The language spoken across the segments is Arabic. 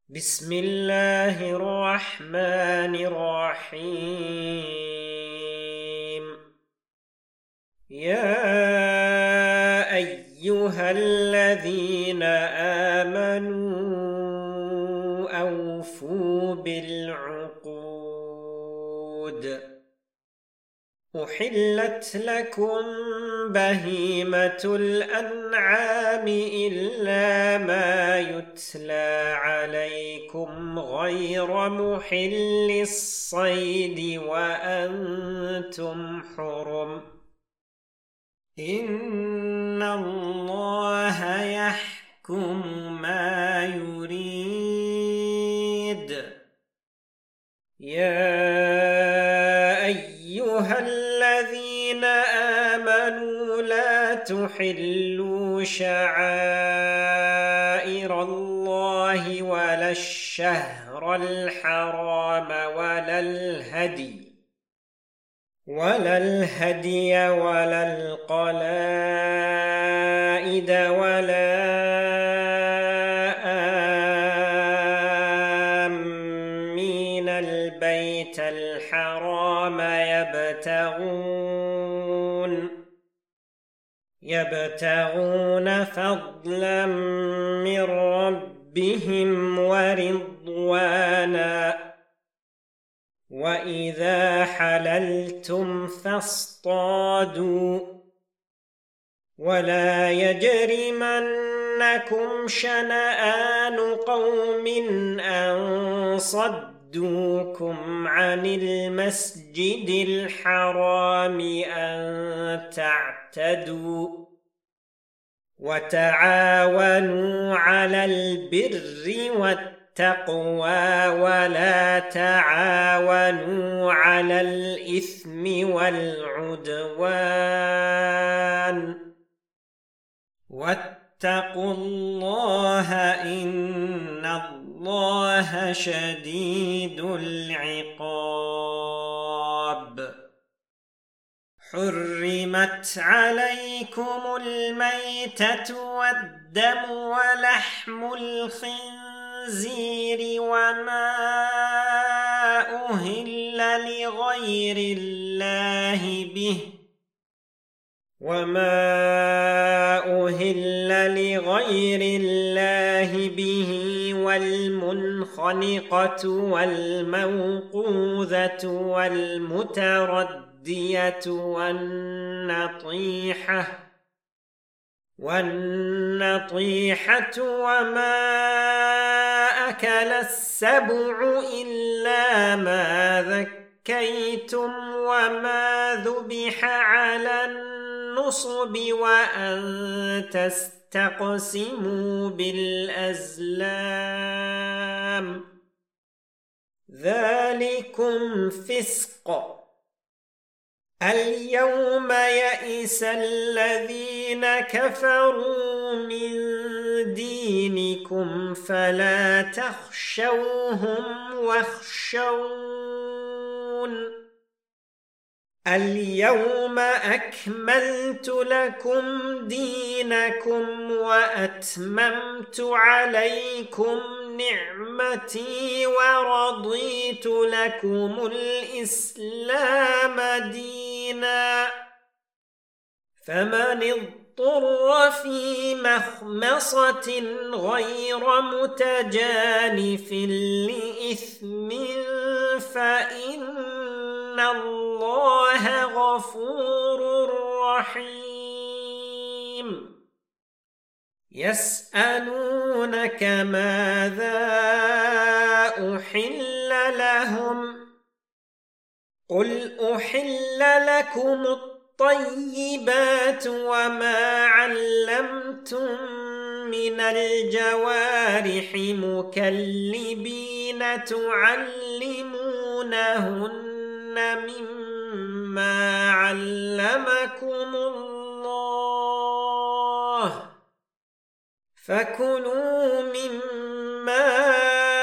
بسم الله الرحمن الرحيم. يا أيها الذين آمنوا أوفوا بالعقود. أحلت لكم بهيمة الأنعام إلا ما يتلى عليكم غير محل الصيد وأنتم حرم. إن الله يحكم ما يريد. يا أيها الذين آمنوا لا تحلوا شعائر الله ولا الشهر الحرام ولا الهدي ولا القلائد ولا آمين البيت الحرام يبتغون فضلا من ربهم ورضوانا. وإذا حللتم فاصطادوا ولا يجرمنكم شنآن قوم أن صدوكم عن المسجد الحرام أن تعتدوا. وتعاونوا على البر والتقوى ولا تعاونوا على الإثم والعدوان. واتقوا الله إن الله شديد العقاب. حرمت عليكم الميتة والدم ولحم الخنزير وما أهل لغير الله به والمنخنقة والموقوذة والمتردية والنطيحة وما أكل السبع إلا ما ذكيتم وما ذبح على النصب وأن تستقسموا بالأزلام. ذلكم فسق. اليوم يئس الذين كفروا من دينكم فلا تخشوهم واخشون. اليوم أكملت لكم دينكم وأتممت عليكم نعمتي ورضيت لكم الإسلام دينا. فمن اضطر في مخمصة غير متجانف لإثم فإن الله غفور رحيم. يسألونك ماذا أحل لهم قل أحل لكم الطيبات وما علمتم من الجوارح مكلبين تعلمونهن مما علمكم الله فكلوا مما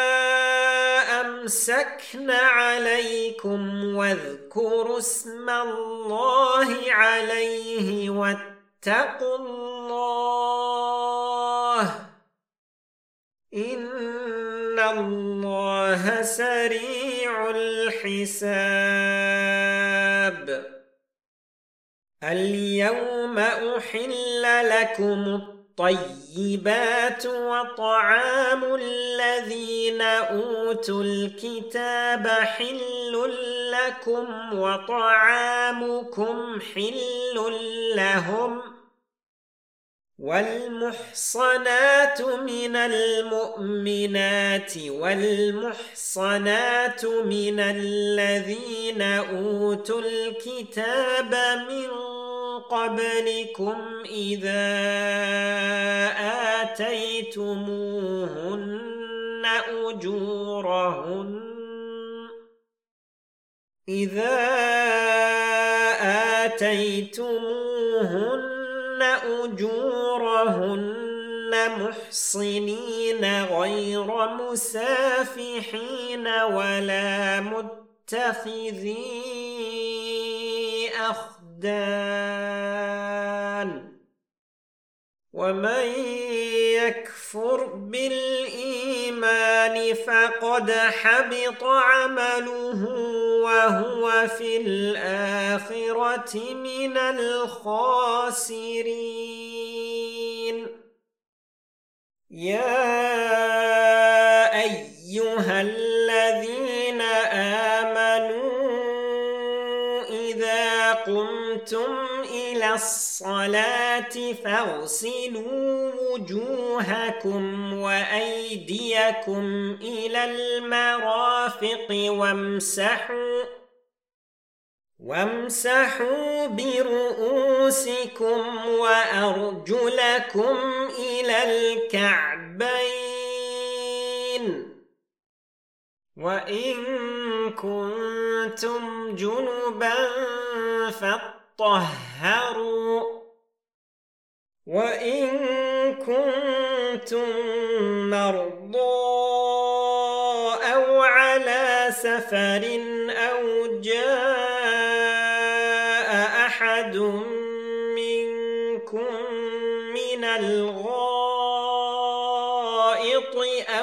أمسكن عليكم واذكروا اسم الله عليه واتقوا الله إن الله سريع الحساب اليوم أحل لكم الطيبات وطعام الذين أوتوا الكتاب حل لكم وطعامكم حل لهم والمحصنات من المؤمنات والمحصنات من الذين أوتوا الكتاب من قبلكم إذا آتيتموهن أجورهن محصنين غير مسافحين ولا متخذي أخدان ومن يكفر بالإيمان فقد حبط عمله وهو في الآخرة من الخاسرين يا أيها الذين آمنوا إذا قمتم إلى الصلاة فاغسلوا وجوهكم وأيديكم إلى المرافق وامسحوا برؤوسكم وأرجلكم إلى الكعبين وإن كنتم جنبا فاطهروا وإن كنتم مرضى أو على سفر أو جاء أحد منكم من الغائط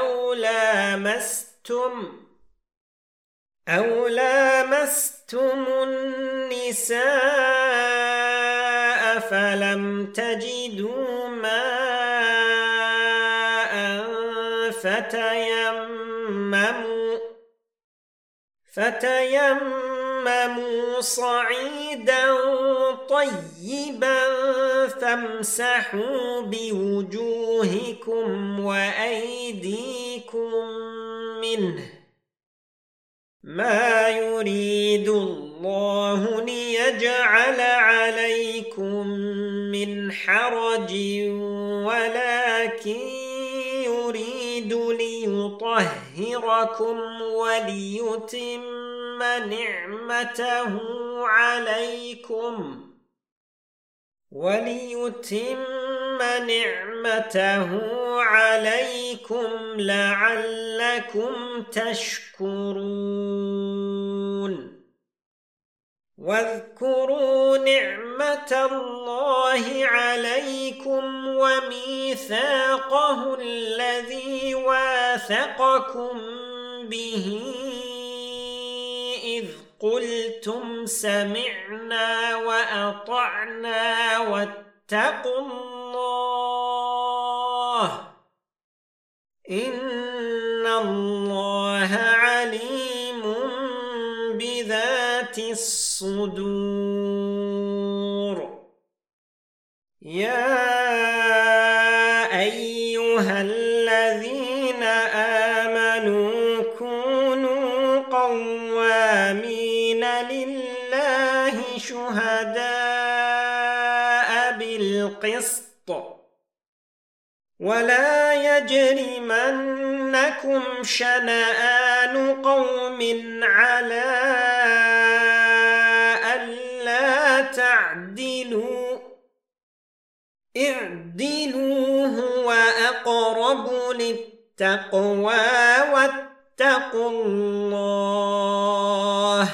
أو لامستم النساء فلم تجدوا ماء فتيمموا صعيدا طيبا فامسحوا بوجوهكم وأيديكم منه ما يريد الله ليجعل عليكم من حرج ولكن يريد ليطهركم وليتم نعمته عليكم لعلكم تشكرون واذكروا نعمة الله عليكم وميثاقه الذي واثقكم به إذ قلتم سمعنا وأطعنا واتقوا الله إن الله عليم بذات الصدور يا أيها الذين آمنوا كونوا قوامين لله شهداء بالقسط ولا يجرمنكم شنآن قوم على ألا تعدلوا اعدلوا هو أقرب للتقوى واتقوا الله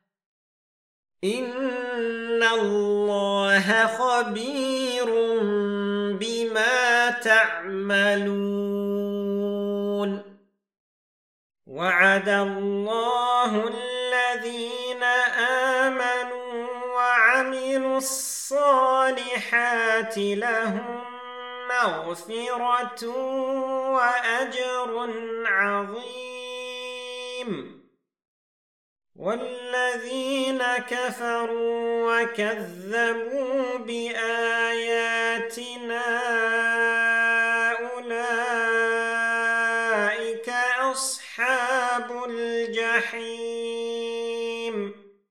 إن الله خبير بما تعملون وعد الله الذين آمنوا وعملوا الصالحات لهم مغفرة وأجر عظيم، والذين كفروا وكذبوا بآياتنا أولئك أصحاب الجحيم.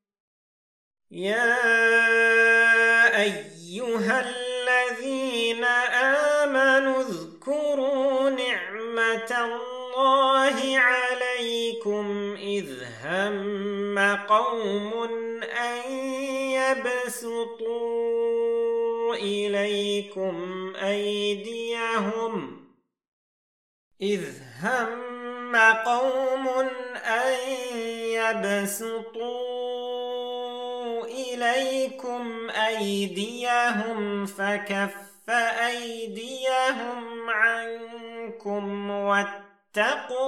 يا أيها الذين آمنوا اذكروا نعمة الله عليكم إذ هم قوم أن يبسطوا إليكم أيديهم فكف أيديهم عنكم واتقوا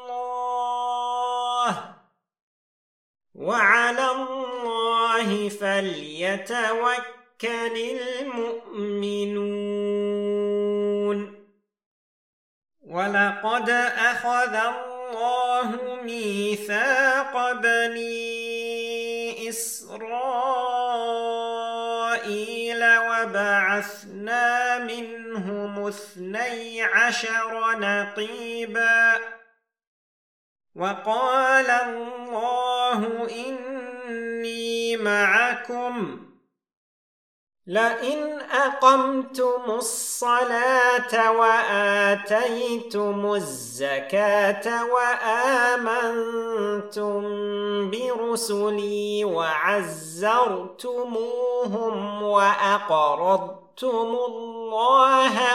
الله، وعلى الله فليتوكل المؤمنون. ولقد أخذ الله ميثاق بني إسرائيل وبعثنا منهم 12 نقيبا، وقال الله إني معكم لئن أقمتم الصلاة وآتيتم الزكاة وآمنتم برسلي وعزرتموهم وأقرضتم الله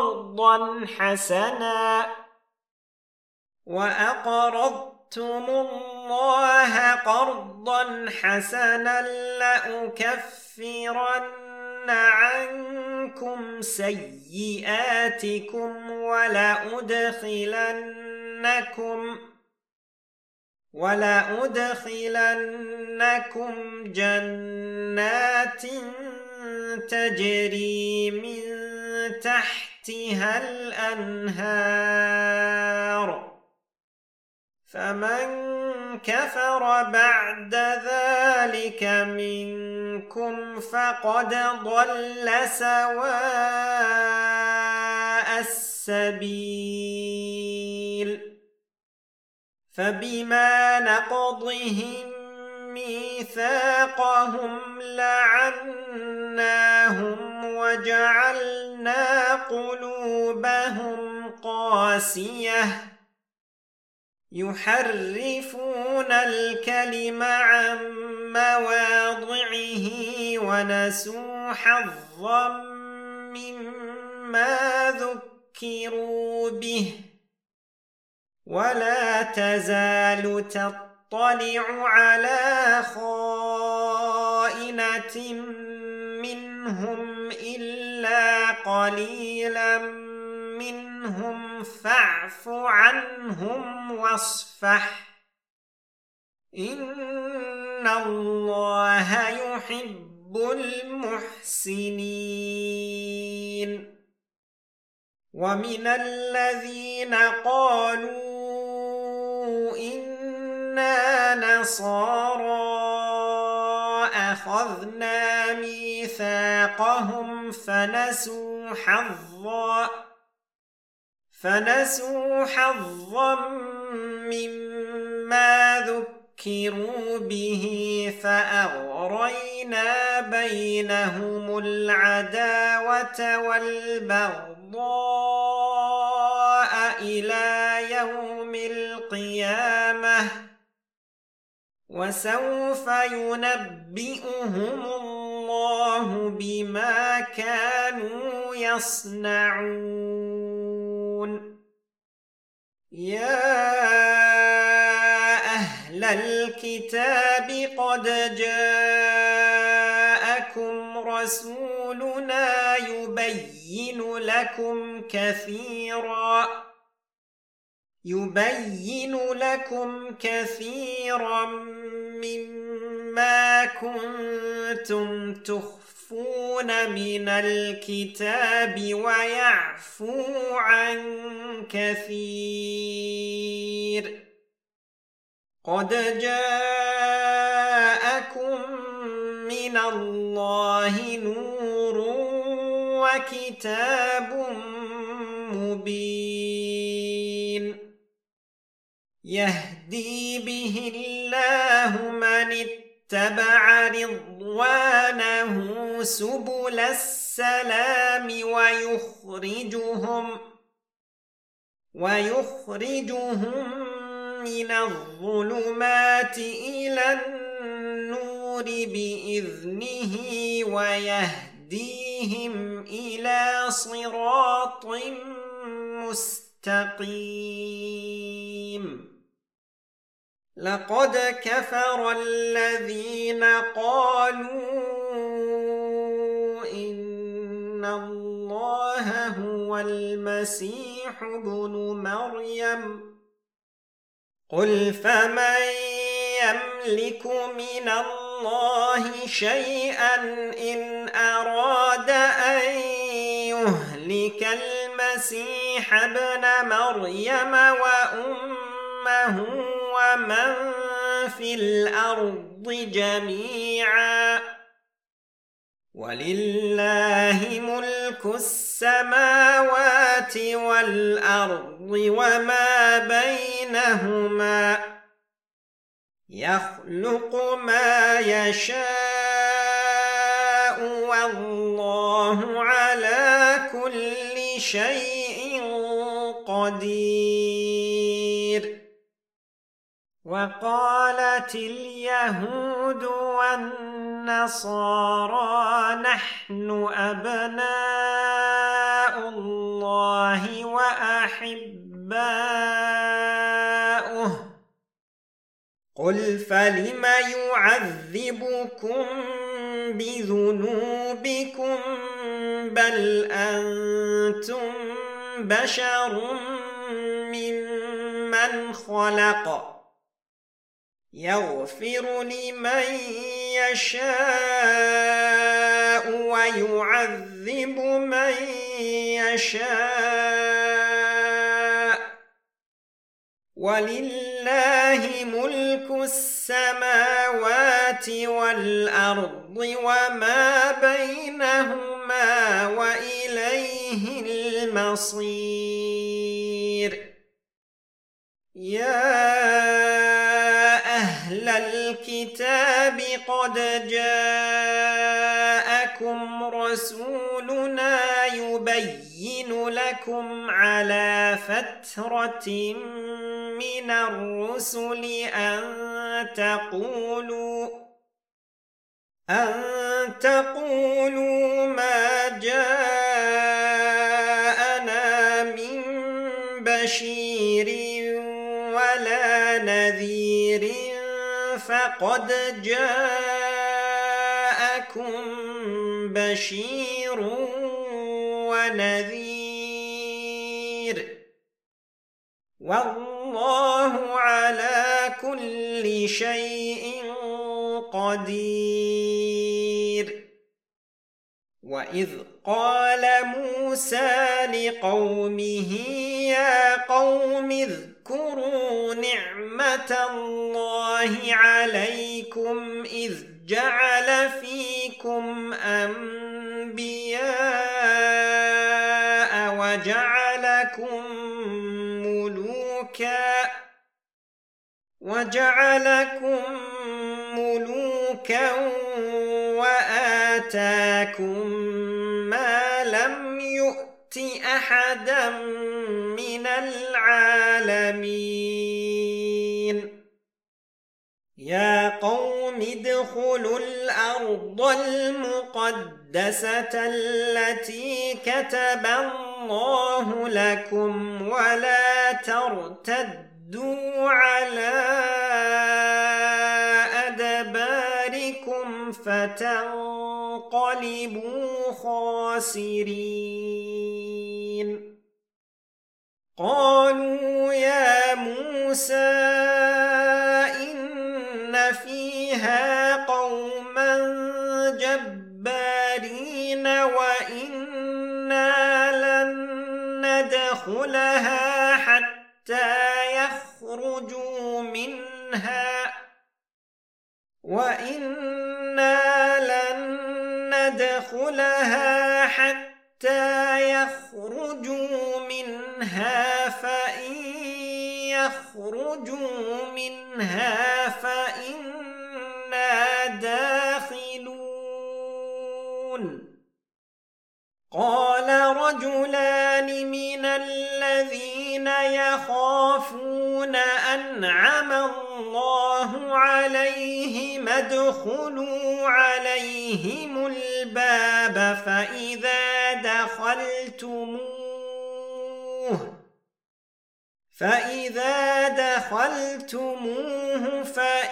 قرضا حسنا لأكفرن عنكم سيئاتكم ولأدخلنكم جنات تجري من تحتها الأنهار، فمن كفر بعد ذلك منكم فقد ضل سواء السبيل. فبما نقضهم ميثاقهم لعناهم وجعلنا قلوبهم قاسية يحرفون الكلم عن مواضعه ونسوا حظا مما ذكروا به، ولا تزال تطلع على خائنة منهم إلا قليلا منهم فاعف عنهم واصفح، إن الله يحب المحسنين. ومن الذين قالوا إنا نصارى أخذنا ميثاقهم فنسوا حظا مما ذكروا به فأغرينا بينهم العداوة والبغضاء إلى يوم القيامة، وسوف ينبئهم الله بما كانوا يصنعون. يا أهل الكتاب قد جاءكم رسولنا يبين لكم كثيرا مما كنتم تخفون من الكتاب ويعفو عن كثير. قد جاءكم من الله نور وكتاب مبين يهدي به الله من اتبع رضوانه سبل السلام ويخرجهم من الظلمات إلى النور بإذنه ويهديهم إلى صراط مستقيم. لقد كفر الذين قالوا إن الله هو المسيح ابن مريم قل فمن يملك من الله شيئا إن أراد أن يهلك المسيح ابن مريم وأمه ومن في الأرض جميعا ولله ملك السماوات والأرض وما بينهما يخلق ما يشاء والله على كل شيء قدير. وقالت اليهود والنصارى نحن أبناء الله وأحباؤه قل فلم يعذبكم بذنوبكم بل أنتم بشر ممن خلق يغفر لمن يشاء ويعذب من يشاء ولله ملك السماوات والأرض وما بينهما وإليه المصير. يا أهل الكتاب قد جاءكم رسولنا يبين لكم على فترة من الرسل أن تقولوا ما جاءنا من بشير ولا نذير فقد جاءكم بشير ونذير والله على كل شيء قدير. وإذ قال موسى لقومه يا قوم اذكروا نعمة الله عليكم إذ جعل فيكم أنبياء وجعلكم ملوكا وآتاكم ما لم يؤت أحدا من العالمين. يا قوم ادخلوا الأرض المقدسة التي كتب الله لكم ولا ترتدوا على أدباركم فتنقلبوا خاسرين. قالوا يا موسى إن فيها قوما جبارين وإنا لن ندخلها حتى يخرجوا منها فإن يخرجوا منها فإنا داخلون قال رجلان من الذين يخافون أنعم الله عليهم ادخلوا عليهم الباب فإذا دخلتموه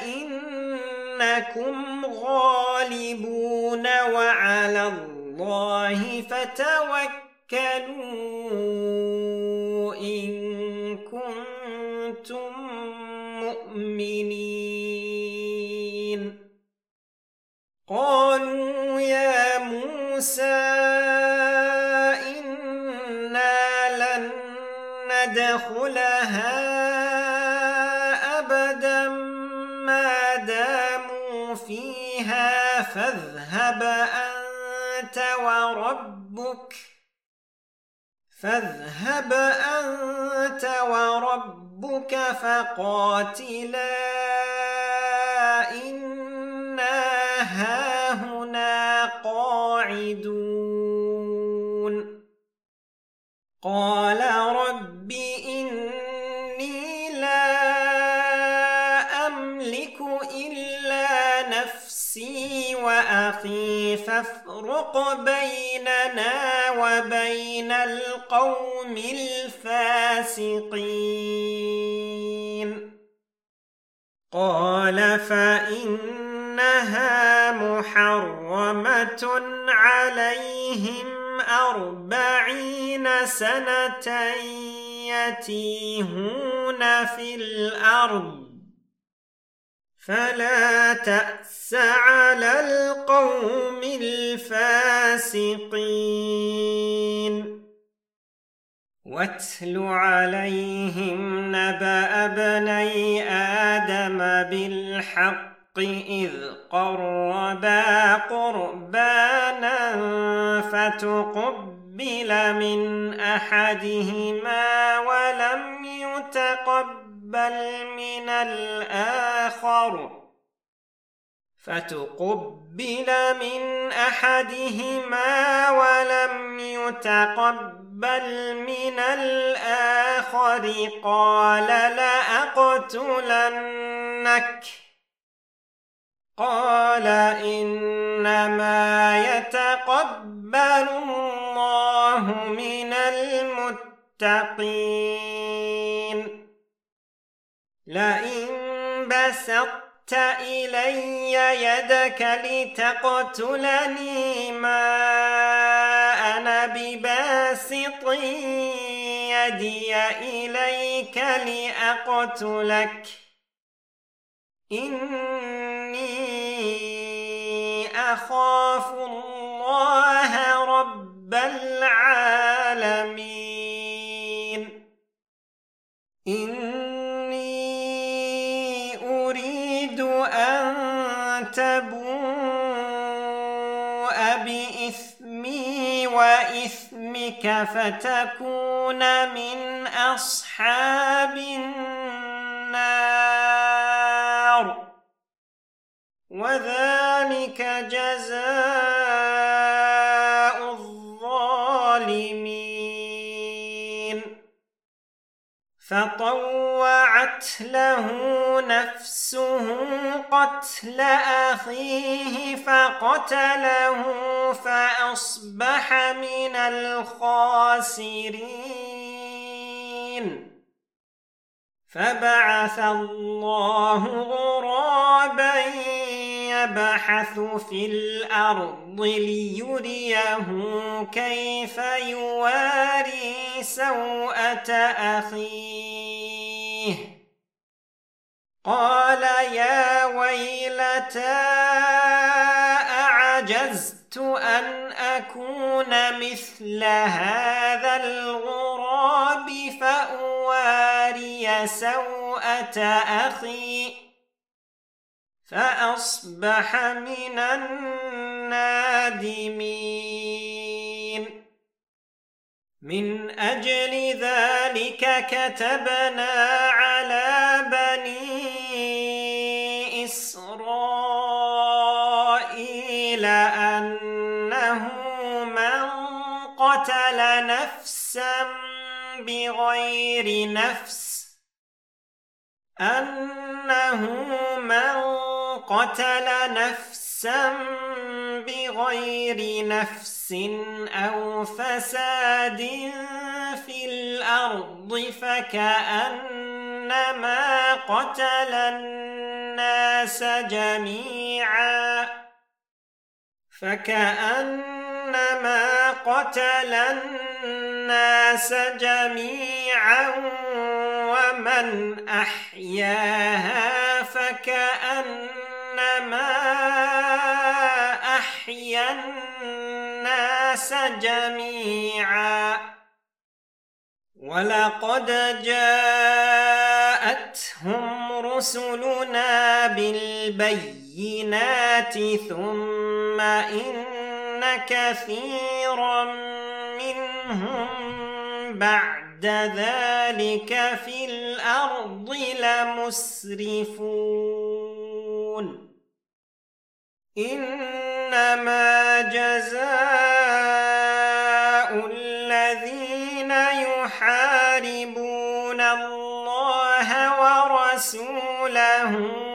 فإنكم غالبون وعلى الله فتوكلوا إن كنتم مؤمنين قالوا يا موسى ندخلها أبدا ما داموا فيها فاذهب أنت وربك فقاتلا إنا هاهنا قاعدون قال رب إني لا أملك إلا نفسي وأخي فافرق بيننا وبين القوم الفاسقين قال فإنها محرمة عليهم 40 سنة يتيهون في الأرض فلا تأس على القوم الفاسقين واتل عليهم نبأ ابني آدم بالحق إذ قربا قربانا فتقبل من أحدهما ولم يتقبل من الآخر قال لأقتلنك قال إنما يتقبل الله من المتقين لئن بسطت إلي يدك لتقتلني ما أنا بباسط يدي إليك لأقتلك إني أخاف الله رب العالمين إني أريد أن تبوء بإثمي وإثمك فتكون من أصحاب النار وذلك جزاء الظالمين فطوعت له نفسه قتل أخيه فقتله فأصبح من الخاسرين فبعث الله غرابا يبحث في الأرض ليريه كيف يواري سوءة أخيه قال يا ويلتى أعجزت أن أكون مثل هذا الغراب فأواري سوءة أخي فأصبح من النادمين. من أجل ذلك كتبنا على بني إسرائيل أنه من قتل نفسا بغير نفس أو فساد في الأرض فكأنما قتل الناس جميعا ومن أحياها فكأنما أحيا الناس جميعا. ولقد جاءتهم رسلنا بالبينات ثم إن كثيرا منهم بعد ذلك في الأرض لمسرفون. إنما جزاء الذين يحاربون الله ورسوله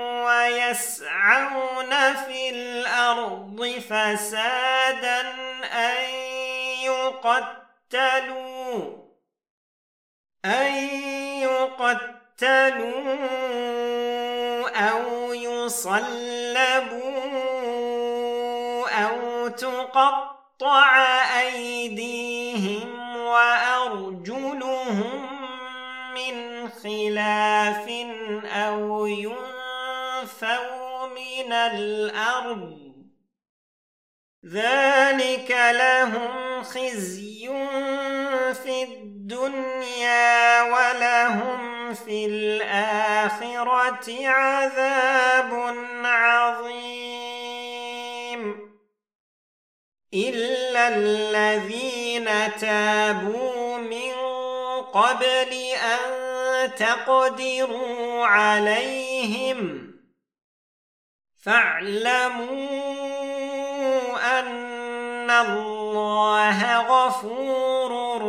ويسعون في الأرض فسادا أن يقتلوا أو يصلبوا أو تقطع أيديهم وأرجلهم من خلاف أو ينفوا من الأرض ذلك لهم خزي في الدنيا ولهم في الآخرة عذاب عظيم. إلا الذين تابوا من قبل أن تقدروا عليهم فاعلموا أن الله غفور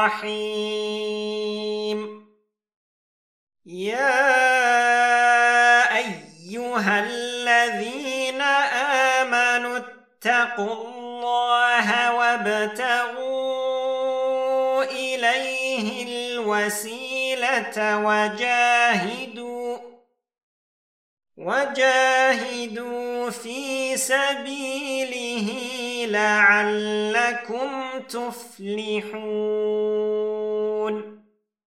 رحيم. يا أيها الذين آمنوا اتقوا الله وابتغوا إليه الوسيلة وجاهدوا في سبيله لعلكم تفلحون.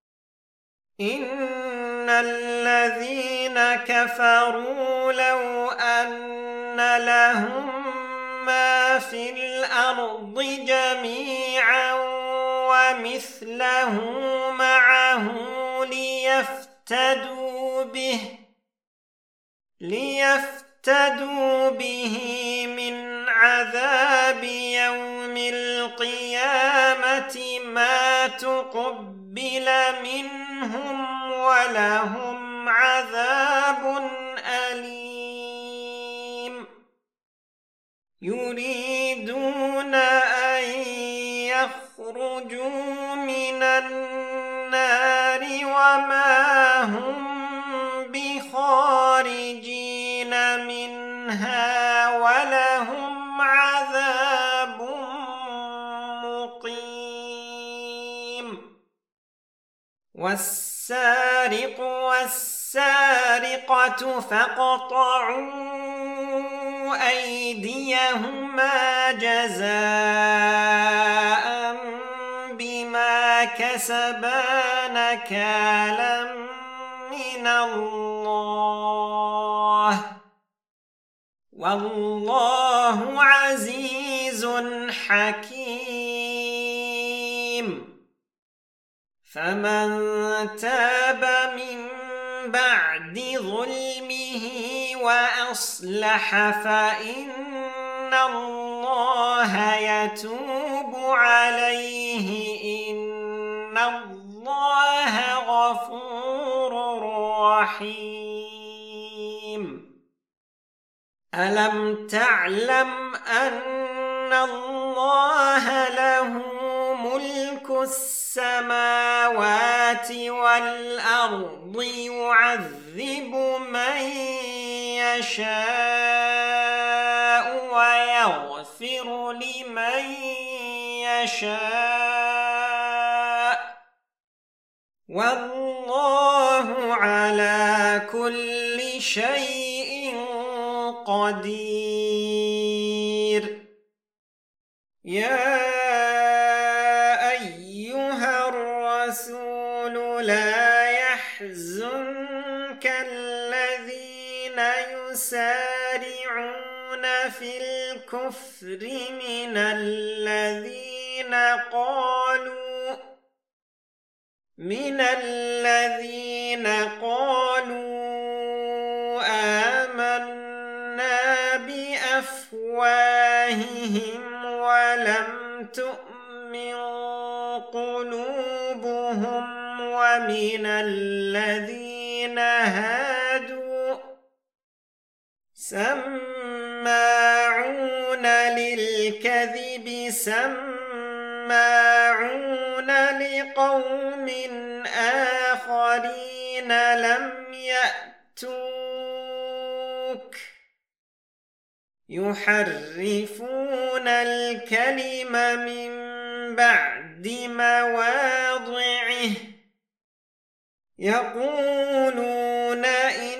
إن الذين كفروا لو أن لهم ما في الأرض جميعا ومثله معه ليفتدوا به من عذاب يوم القيامة ما تقبل منهم ولهم عذاب أليم. يريدون أن يخرجوا من النار وما هم بخارجين منها ولهم عذاب مقيم. والسارق والسارقة فاقطعوا أيديهما جزاء بما كسبا نكالا من الله والله عزيز حكيم فمن تاب من بعد ظلمه وأصلح فإن الله يتوب عليه إن الله غفور رحيم ألم تعلم أن الله له ملك السماوات والأرض يعذب من يشاء ويغفر لمن يشاء والله على كل شيء قدير يا أيها الرسول لا يحزنك الذين يسارعون في الكفر من الذين قالوا آمنا بأفواههم ولم تؤمن قلوبهم ومن الذين هادوا سماعون للكذب سماعون لقوم آخرين لم يأتوك يحرفون الكلم من بعد مواضعه يقولون إن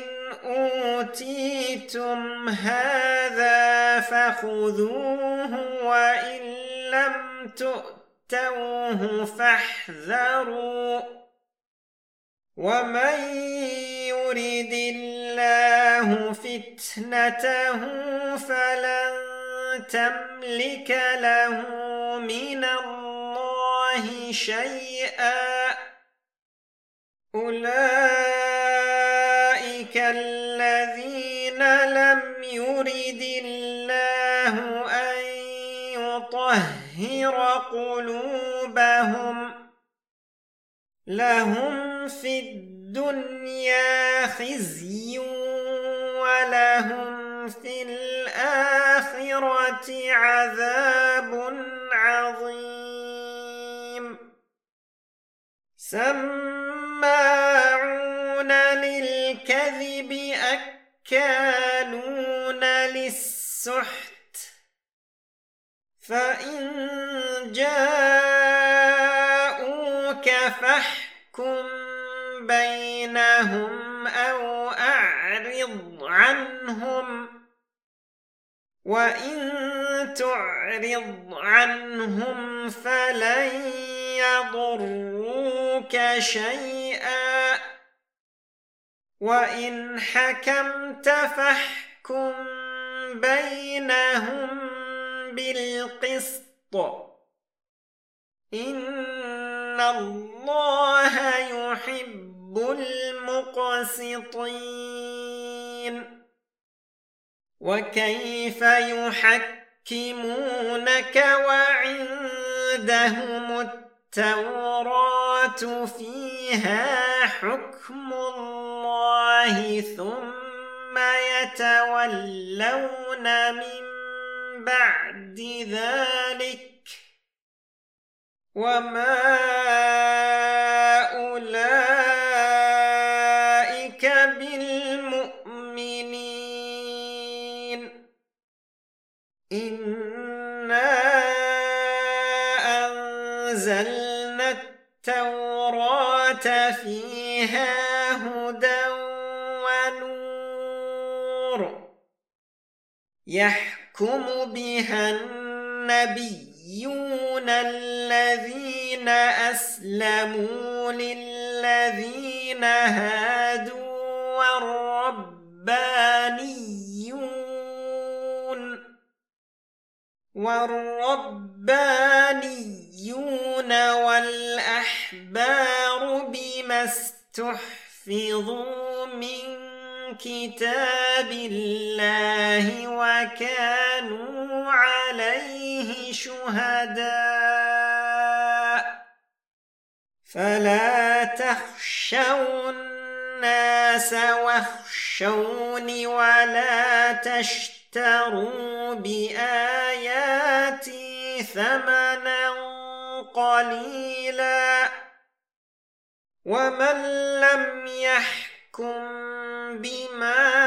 أوتيتم هذا فخذوه وإن لم تؤتوه فاحذروا ومن يرد الله فتنته فلن تملك له من الله شيئا أولئك الذين لم يرد الله أن يطهر قلوبهم لهم في الدنيا خزي ولهم في الآخرة عذاب عظيم سماعون للكذب أكالون للسحت فإن جاءوك فاحكم بينهم أو أعرض عنهم وإن تعرض عنهم فلن يضروك شيئا وإن حكمت فاحكم بينهم بالقسط إن الله يحب المقسطين وكيف يحكمونك وعندهم التوراة فيها حكم الله ثم يتولون من بعد ذلك وما أولئك بالمؤمنين إنا أنزلنا التوراة فيها هدى ونور يحكم بها النبيون الذين أسلموا للذين هادوا والربانيون والربانيون والأحبار بما استحفظوا من كتاب الله وكانوا عليه شهداء فلا تخشوا الناس واخشوني ولا تشتروا بآياتي ثمنا قليلا ومن لم يحكم بما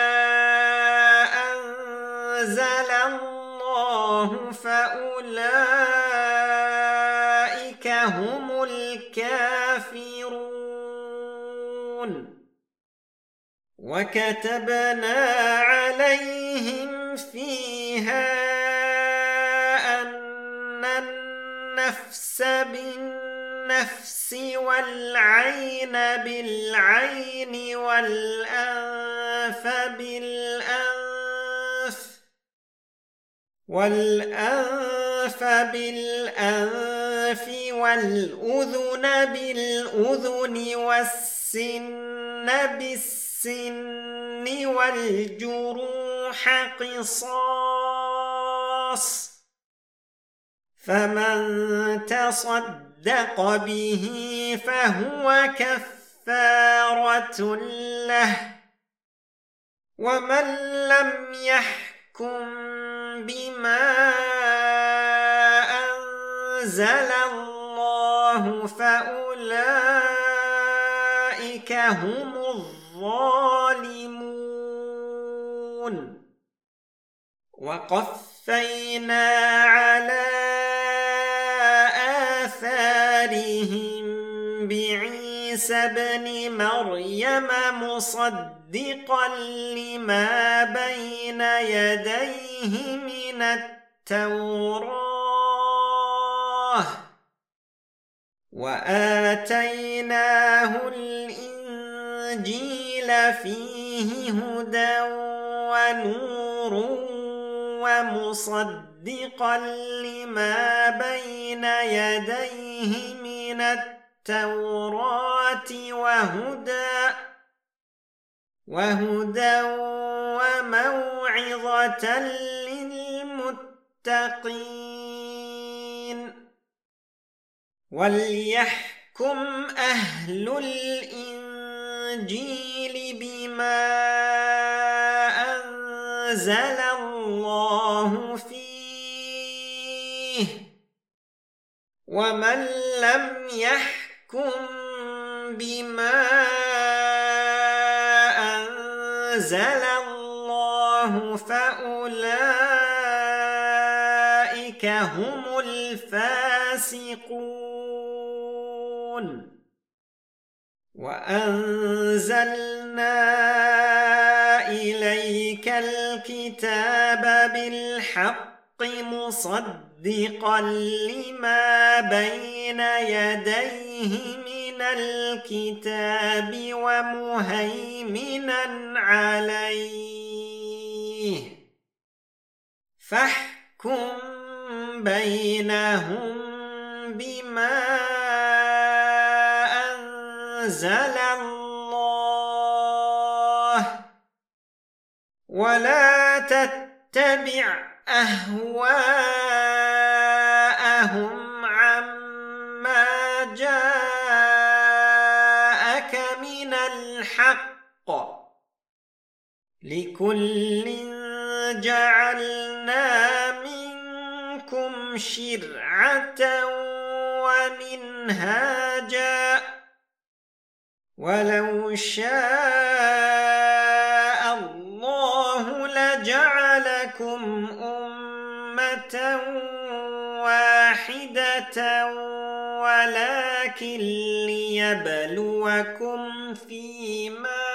أنزل الله فأولئك هم الكافرون وكتبنا عليهم فيها أن النفس بالنفس والعين بالعين والأنف بالأنف والأذن بالأذن والسن بالسن والجروح قصاص فمن تصدق به فهو كفارة له ومن لم يحكم بما أنزل الله فأولئك هم الظالمون وقفينا على آثارهم بعيسى ابن مريم مصدقا لما بين يديه من التوراة وآتيناه الإنجيل فيه هدى ونور ومصدقا لما بين يديه من التوراة وهدى وموعظة للمتقين وليحكم أهل الإنجيل بما أنزل الله فيه ومن لم يحكم بما أنزل الله فأولئك هم الفاسقون وأنزلنا إليك الكتاب بالحق مصدقا لما بين يديه من الكتاب ومهيمنا عليه فاحكم بينهم بما أنزل الله ولا تتبع أهواءهم عما جاءك من الحق لكل جعلنا منكم شرعة ومنهاجا ولو شاء الله لجعلكم أمة واحدة ولكن ليبلوكم فيما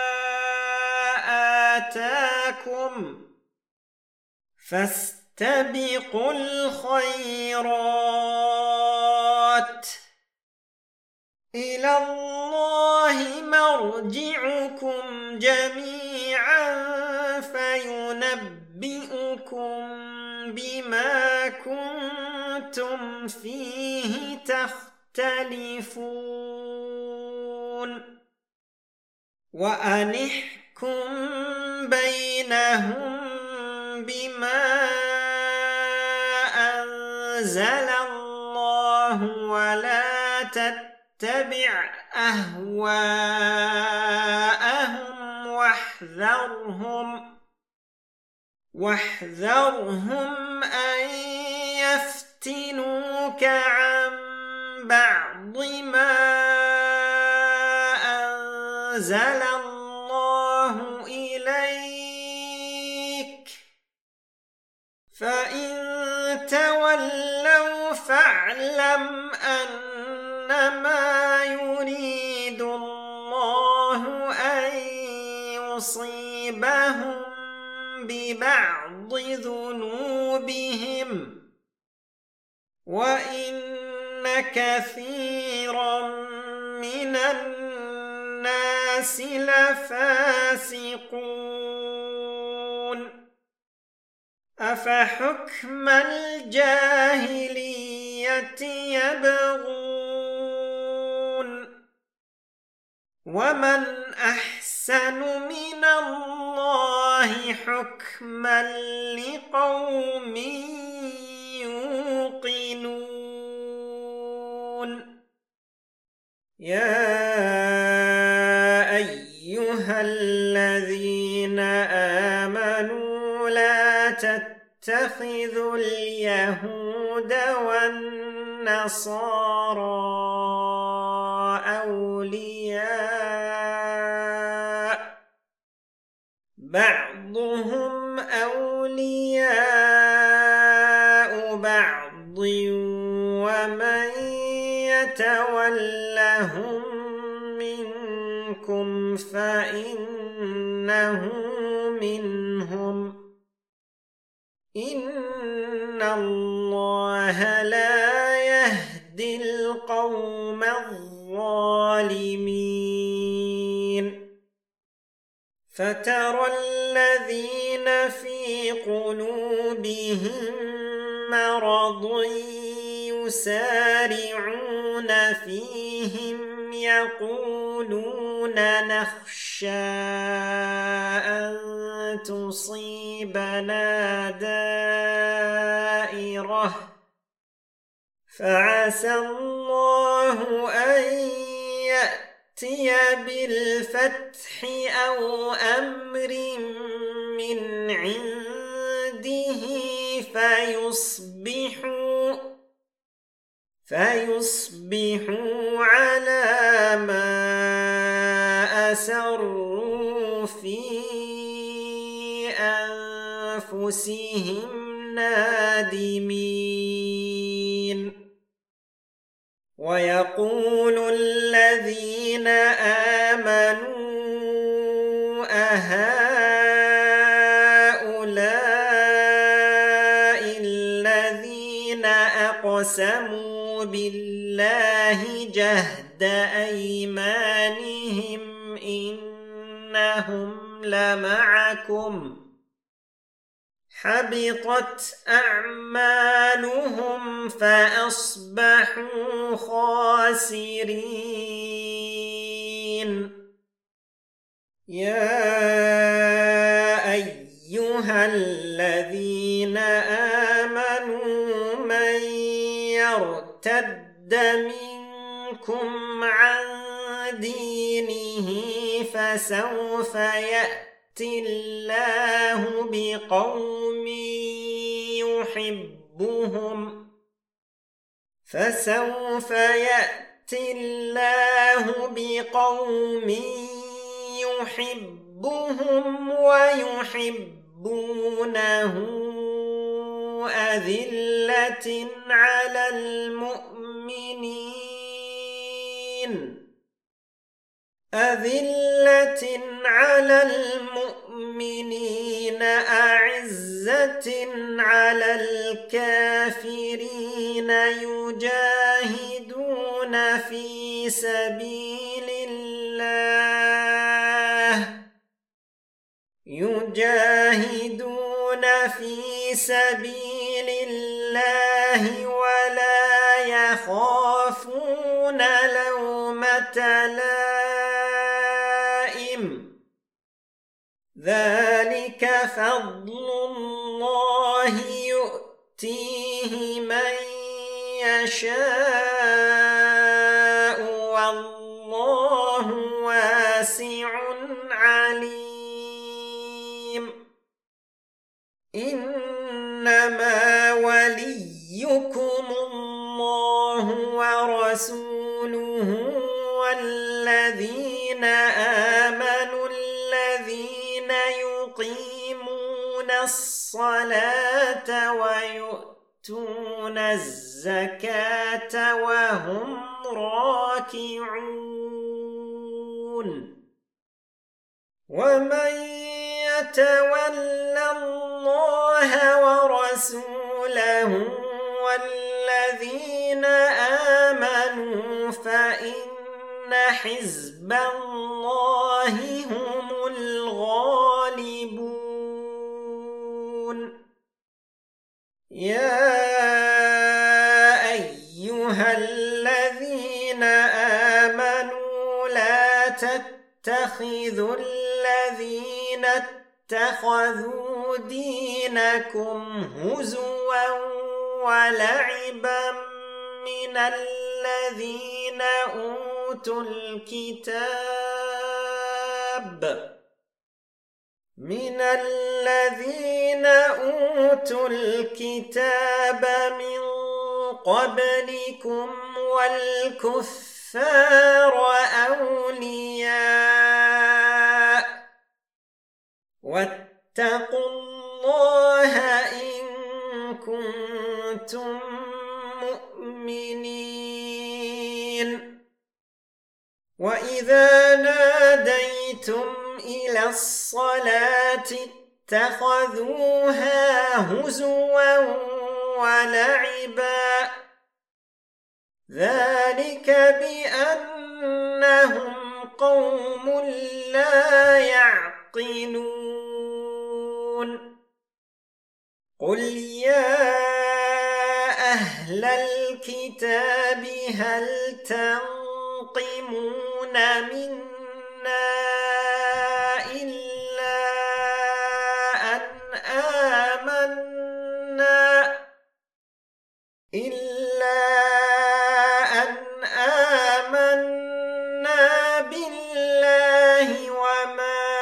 آتاكم فاستبقوا الخيرات إلى الله مرجعكم جميعا فينبئكم بما ما كنتم فيه تختلفون وأن احكم بينهم بما أنزل الله ولا تتبع أهواءهم واحذرهم أن يفتنوك عن بعض ما أنزل الله إليك فإن تولوا فاعلم أنما يريد الله أن يصيبهم ببعض ذنوبهم وإن كثيرا من الناس لفاسقون أفحكم الجاهلية يبغون ومن أحسن من الله حكما لقوم يوقنون يا أيها الذين آمنوا لا تتخذوا اليهود والنصارى أولياء بعضهم أولياء بعض ومن يتولهم منكم فإنه منهم إن الله لا يهدي القوم الظالمين فترى الذين في قلوبهم مرض يسارعون فيهم يقولون نخشى أن تصيبنا دائرة فعسى الله أن يأتي بالفتح أو أمر من عنده فيصبحوا على ما أسروا في أنفسهم نادمين ويقول الذين آمنوا أهؤلاء الذين أقسموا بالله جهد أيمانهم إنهم لمعكم حبطت أعمالهم فأصبحوا خاسرين يا أيها الذين آمنوا من يرتد منكم عن دينه فسوف يأتي الله بقوم يحبهم ويحبونه أذلة على المؤمنين أعزة على الكافرين يجاهدون في سبيل الله ولا يخافون لومة لائم ذلك فضل الله يؤتيه من يشاء والله واسع عليم إنما وليكم الله ورسوله والذين آمنوا الذين يقيمون الصلاة ويؤتون الزكاة وهم راكعون ومن يتول الله ورسوله والذين آمنوا فإن حزب الله هم الغالبون يا أيها الذين آمنوا لا تتخذوا الذين اتخذوا دينكم هزوا ولعبا من الذين أوتوا الكتاب من قبلكم والكفار أولياء واتقوا الله إن كنتم مؤمنين وإذا ناديتم إلى الصلاة اتخذوها هزوا ولعبا ذلك بأنهم قوم لا يعقلون قل يا أهل الكتاب هل تنقمون منا إلا أن آمنا بالله وما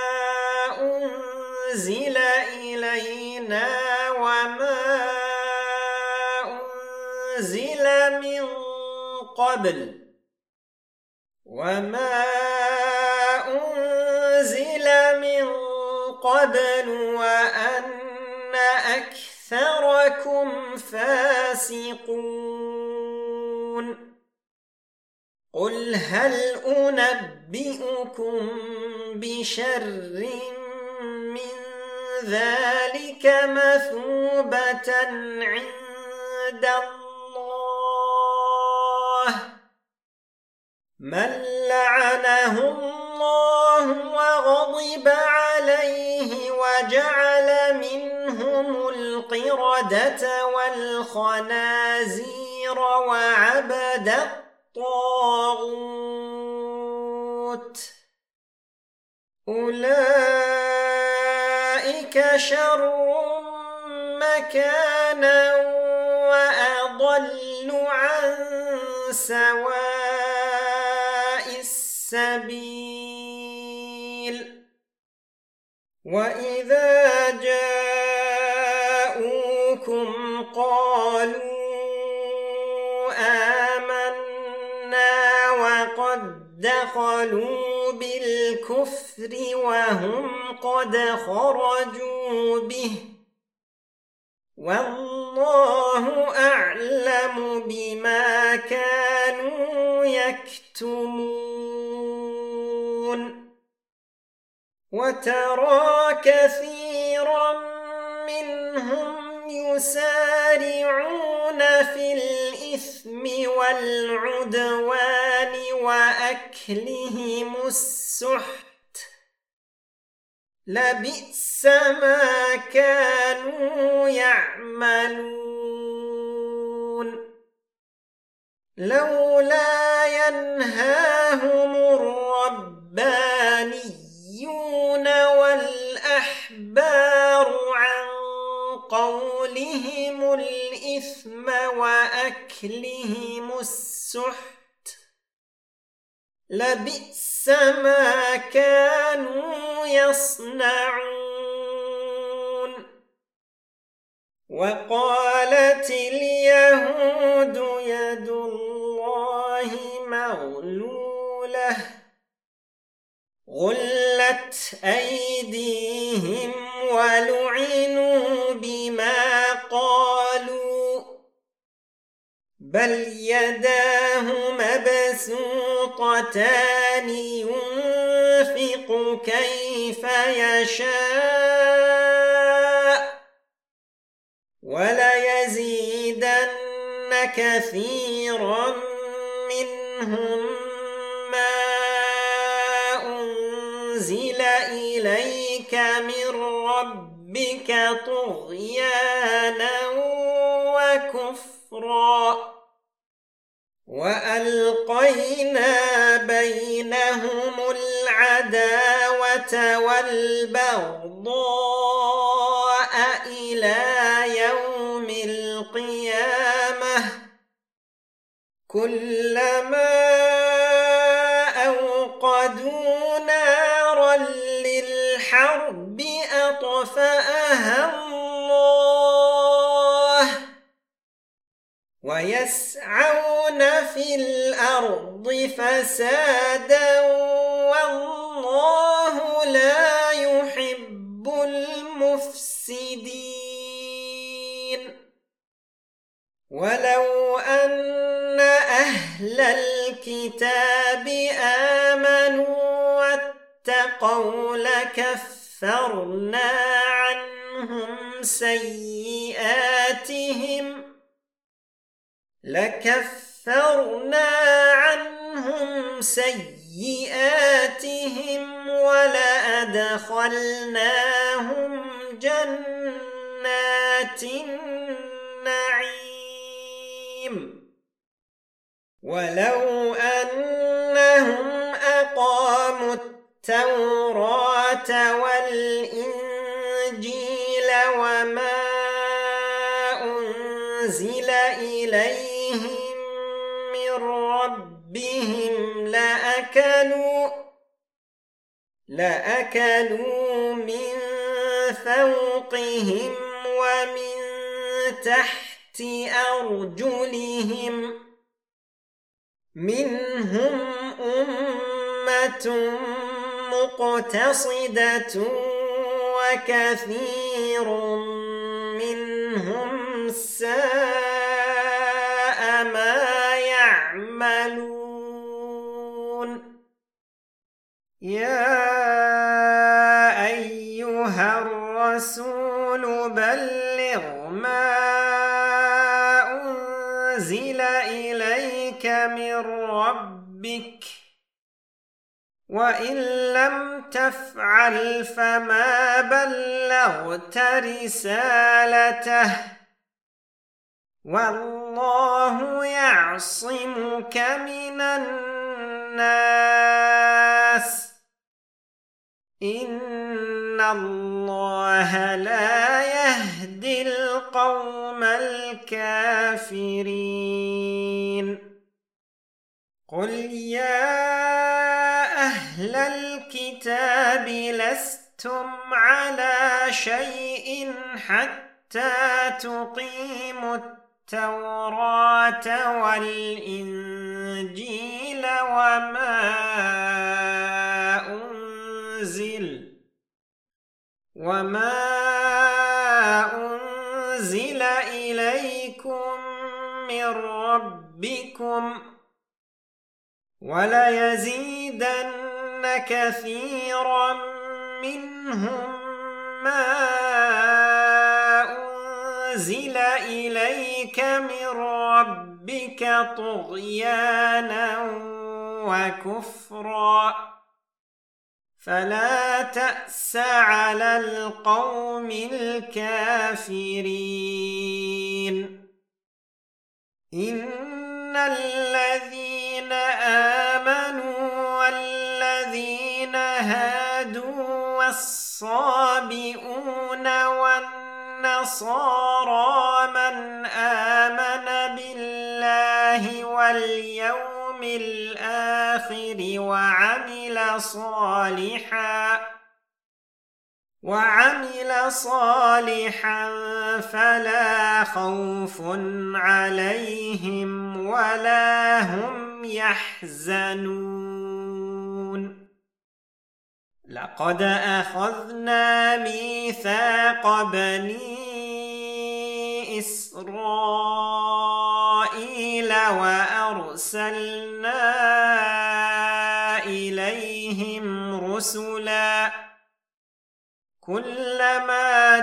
أنزل إلينا وما أنزل من قبل وأن أكثركم فاسقون قل هل أنبئكم بشر من ذلك مثوبة عند الله من لعنه الله وغضب عليه وجعل منهم القردة والخنازير وعبد الطاغوت أولئك شر مكانا وأضل عن سواء السبيل وإذا جاءوكم قالوا آمنا وقد دخلوا بالكفر وهم قد خرجوا به والله أعلم بما كانوا يكتمون وترى كثيرا منهم يسارعون في الإثم والعدوان وأكلهم السحت لبئس ما كانوا يعملون لولا ينهاهم الربانيون والأحبار عن قولهم الإثم وأكلهم السحت لبئس ما كانوا يصنعون. وقالت اليهود يد الله مغلولة غلت أيديهم ولعنوا بما قالوا بل يداه مبسوطتان ينفق كيف يشاء وليزيدن كثيرا منهم ما أنزل إليك من ربك طغيانا وكفرا وألقينا بينهم العداوة والبغضاء إلى يوم القيامة كلما أوقدوا نارا للحرب أطفأها الله ويسعون في الأرض فسادا والله لا يحب المفسدين. ولو أن أهل الكتاب آمنوا واتقوا لكفرنا عنهم سيئاتهم ولأدخلناهم جنات النعيم. ولو أنهم أقاموا التوراة والإنجيل وما أنزل إليهم من ربهم لأكلوا من فوقهم ومن تحت أرجلهم منهم أمة مقتصدة وكثير منهم ساء ما يعملون. يا أيها الرسول بلغ ما أنزل إليك من ربك وإن لم تفعل فما بلغت رسالته والله يعصمك من الناس إن الله لا يهدي القوم الكافرين. قل يا أهل الكتاب لستم على شيء حتى تقيموا التوراة والإنجيل وما أنزل إليكم من ربكم وليزيدن كثيرا منهم ما أنزل إليك من ربك طغيانا وكفرا فلا تأس على القوم الكافرين. إن الذين آمنوا والذين هادوا والصابئون والنصارى من آمن بالله واليوم الآخر وعمل صالحا فلا خوف عليهم ولا هم يحزنون لقد أخذنا ميثاق بني إسرائيل وأرسلنا إليهم رسلا كلما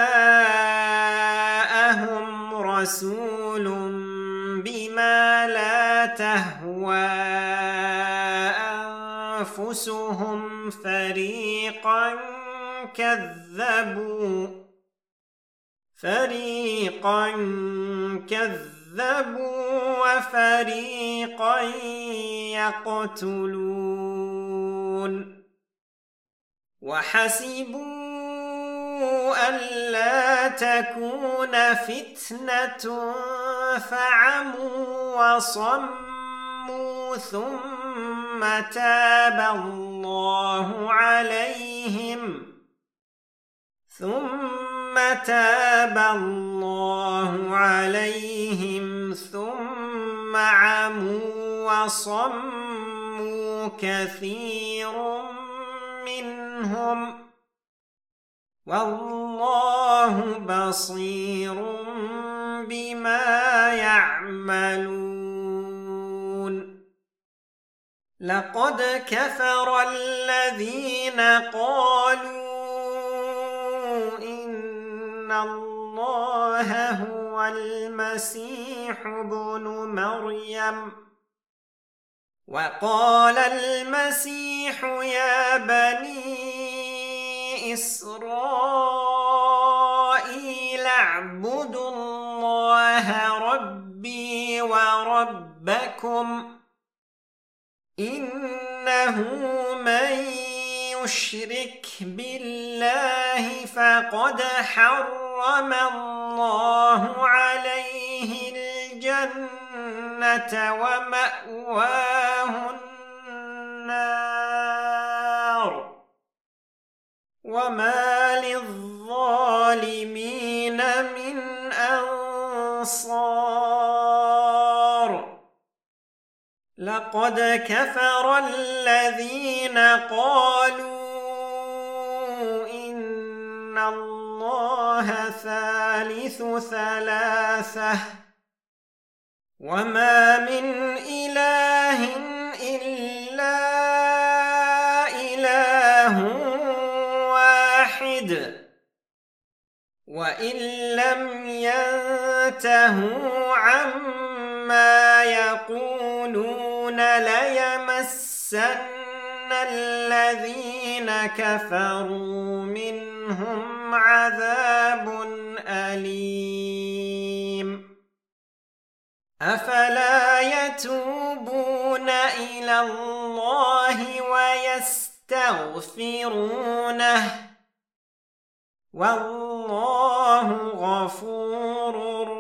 جاءهم رسول بما لا تهوى أنفسهم فريقا كذبوا وفريقا يقتلون وحسبوا ألا تكون فتنة فعموا وصموا ثم تاب الله عليهم ثم عموا وصموا كثير منهم والله بصير بما يعملون لقد كفر الذين قالوا إن الله هو المسيح ابن مريم وقال المسيح يا بني إسرائيل اعبدوا الله ربي وربكم إنه من يشرك بالله فقد حرم الله عليه الجنة ومأواه النار وما للظالمين من أنصار لقد كفر الذين قالوا إن الله ثالث ثلاثة وما من إله إلا إله واحد وإن لم ينتهوا عما يقولون ليمسن الذين كفروا منهم عذاب أليم أفلا يتوبون إلى الله ويستغفرونه والله غفور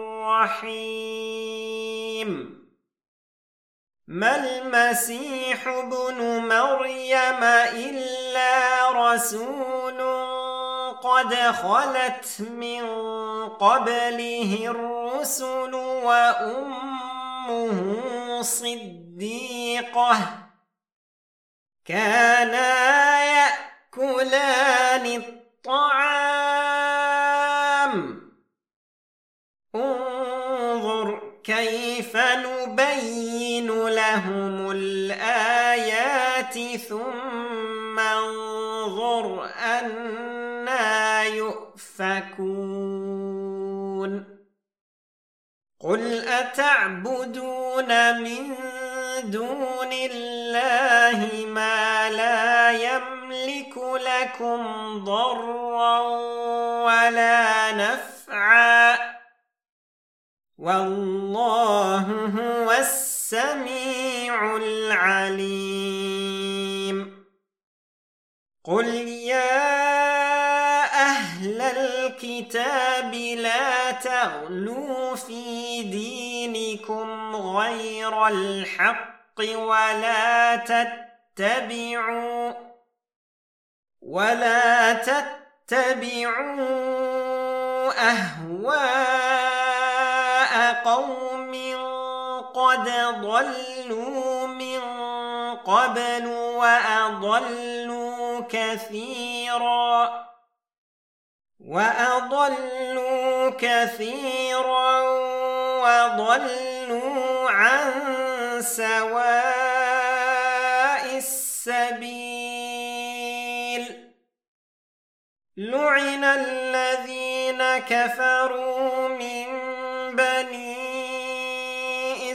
رحيم ما المسيح ابن مريم إلا رسول قد خلت من قبله الرسل وأمه صديقة كانا يأكلان الطعام انظر كيف نبين لهم الآيات ثم انظر أنى يؤفكون قل أتعبدون من دون الله ما لا يملك لكم ضرا ولا نفعا والله هو السميع العليم قل يا أهل الكتاب لا تغلوا في دينكم غير الحق ولا تتبعوا أهواء قوم قد ضلوا من قبل وأضلوا كثيرا وضلوا عن سواء السبيل لعن الذين كفروا من بني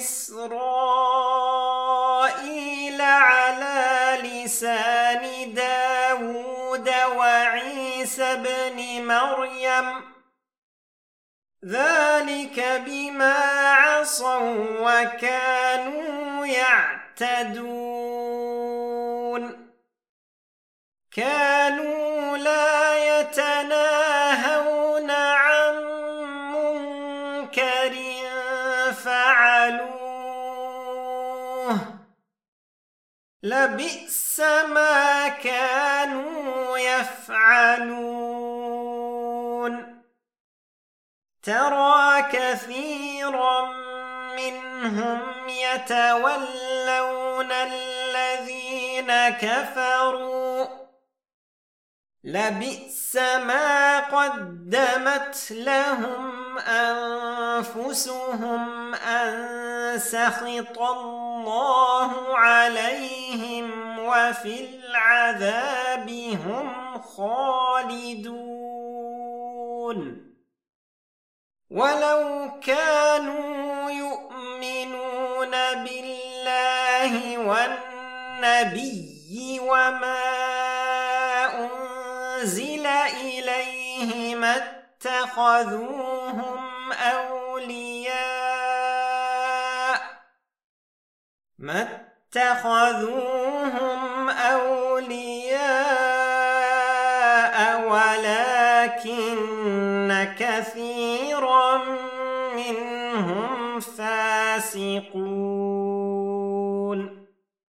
إسرائيل على لسان داود وعيسى بن مريم ذلك بما عصوا وكانوا يعتدون كانوا لا يتناهون عن منكر فعلوه لبئس ما كانوا يفعلون ترى كثيرا منهم يتولون الذين كفروا لبئس ما قدمت لهم أنفسهم أن سخط الله عليهم وفي العذاب هم خالدون ولو كانوا يؤمنون بالله والنبي وما أنزل إليه ما اتخذوهم أولياء ولكن كثيرا منهم فاسقون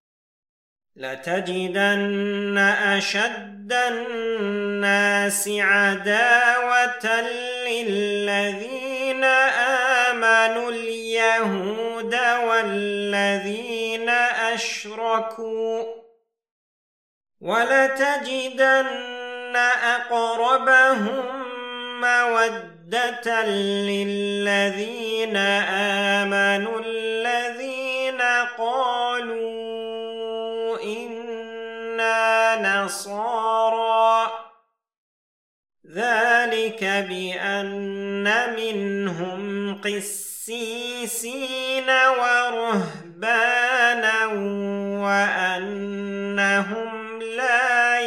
لتجدن أشد الناس عداوة للذين آمنوا اليهود والذين أشركوا ولتجدن أقربهم مودة للذين آمنوا الذين قالوا إنا نصارى ذلك بأن منهم قسيسين ورهبانا وأنهم لا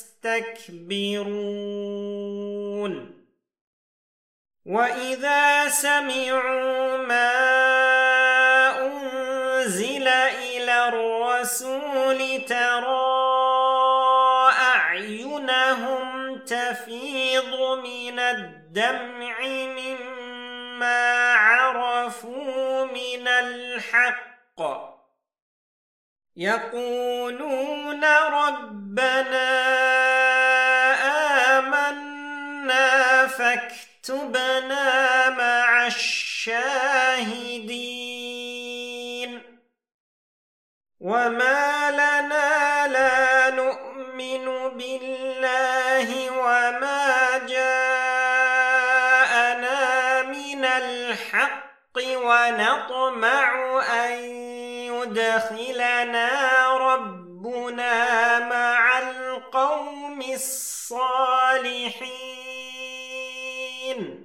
يستكبرون وإذا سمعوا ما أنزل إلى الرسول ترى أعينهم تفيض من الدمع مما عرفوا من الحق يقولون ربنا آمنا فاكتبنا مع الشاهدين وما لنا لا نؤمن بالله وما جاءنا من الحق ونطمع أن يدخلنا ربنا مع القوم الصالحين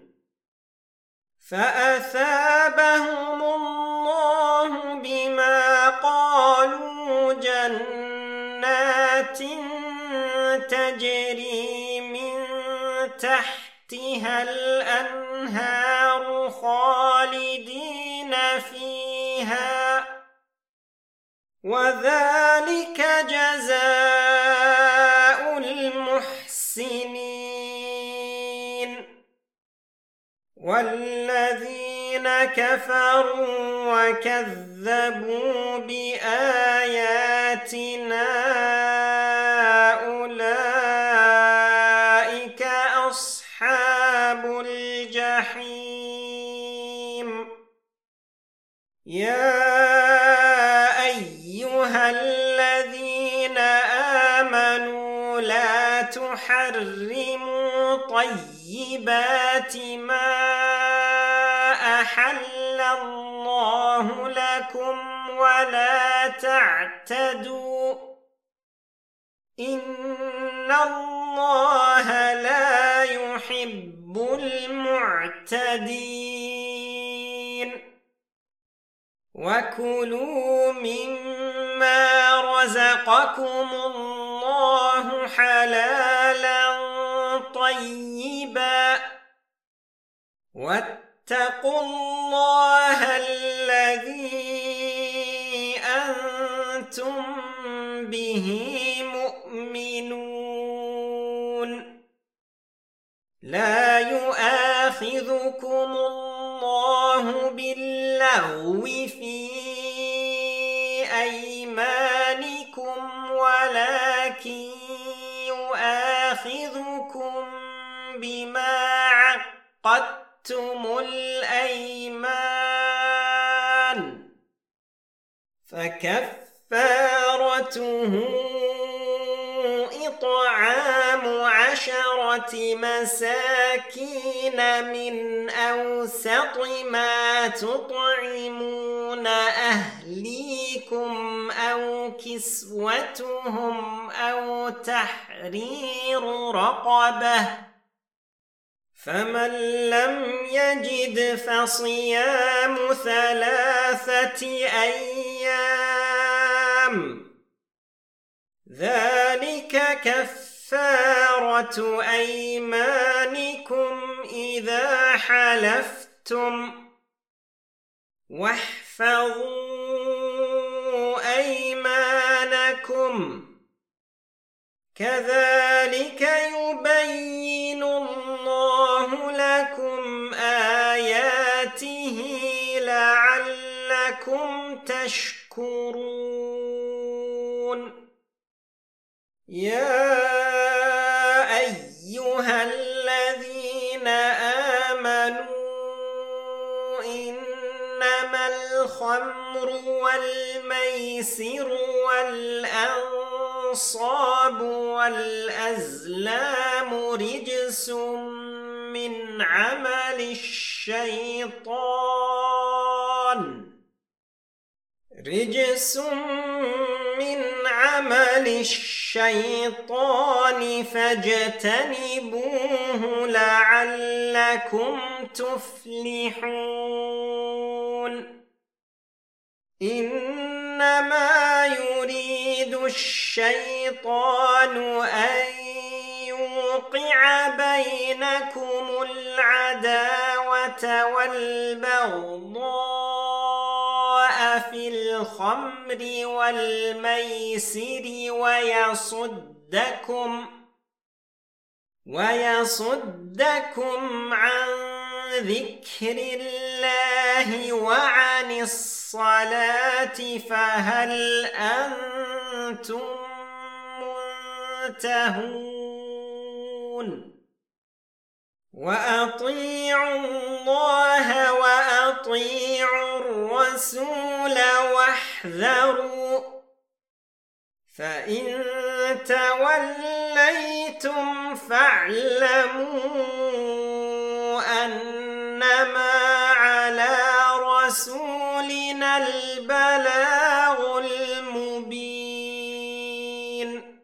فأثابهم الله بما قالوا جنات تجري من تحتها الأنهار الأنهار خالدين فيها وذلك جزاء المحسنين والذين كفروا وكذبوا بآياتنا أولئك أصحاب الجحيم يا أيها الذين آمنوا لا تحرموا طيبات ما أحل الله لكم ولا تعتدوا إن الله لا يحب المعتدين وكلوا مما رزقكم الله حلالا طيبا واتقوا الله الذي أنتم به مؤمنون لا يؤاخذكم الله باللغو في أيمانكم ولكن يؤاخذكم بما عقدتم الأيمان فكفارته إطعام 10 مساكين من أوسط ما تطعمون أهليكم أو كسوتهم أو تحرير رقبة فمن لم يجد فصيام 3 أيام ذلك كفارة أيمانكم إذا حلفتم واحفظوا أيمانكم كذلك يبين الله لكم آياته لعلكم تشكرون يا أيها الذين آمنوا إنما الخمر والميسر والأنصاب والأزلام رجس من عمل الشيطان فاجتنبوه لعلكم تفلحون إنما يريد الشيطان أن يوقع بينكم العداوة والبغضاء في الخمر والميسر ويصدكم عن ذكر الله وعن الصلاة فهل أنتم منتهون وأطيعوا الله وأطيعوا الرسول واحذروا فإن توليتم فاعلموا أنما على رسولنا البلاغ المبين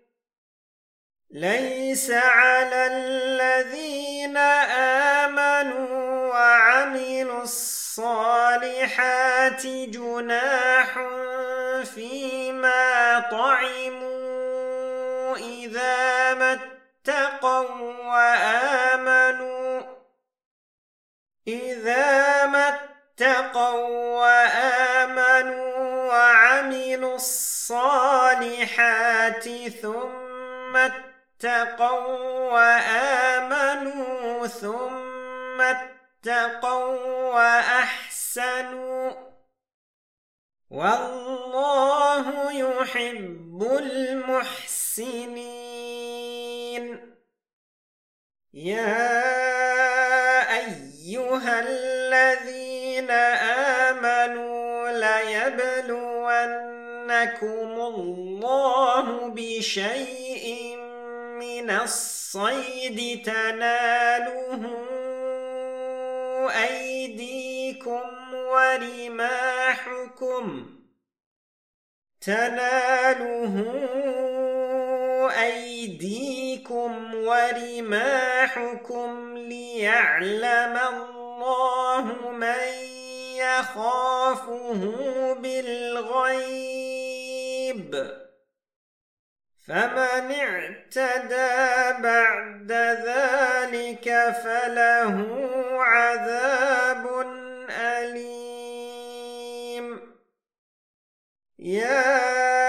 ليس على الذين آمنوا وعملوا الصالحات جناح فيما طعموا إذا ما اتقوا وآمنوا إذا ما اتقوا وآمنوا وعملوا الصالحات ثم اتقوا وآمنوا ثم اتقوا وأحسنوا والله يحب المحسنين. يا أيها الذين آمنوا ليبلونكم الله بشيء من الصيد تناله أيديكم ورماحكم ليعلم الله من يخافه بالغيب فمن اعتدى بعد ذلك فله عذاب أليم. يا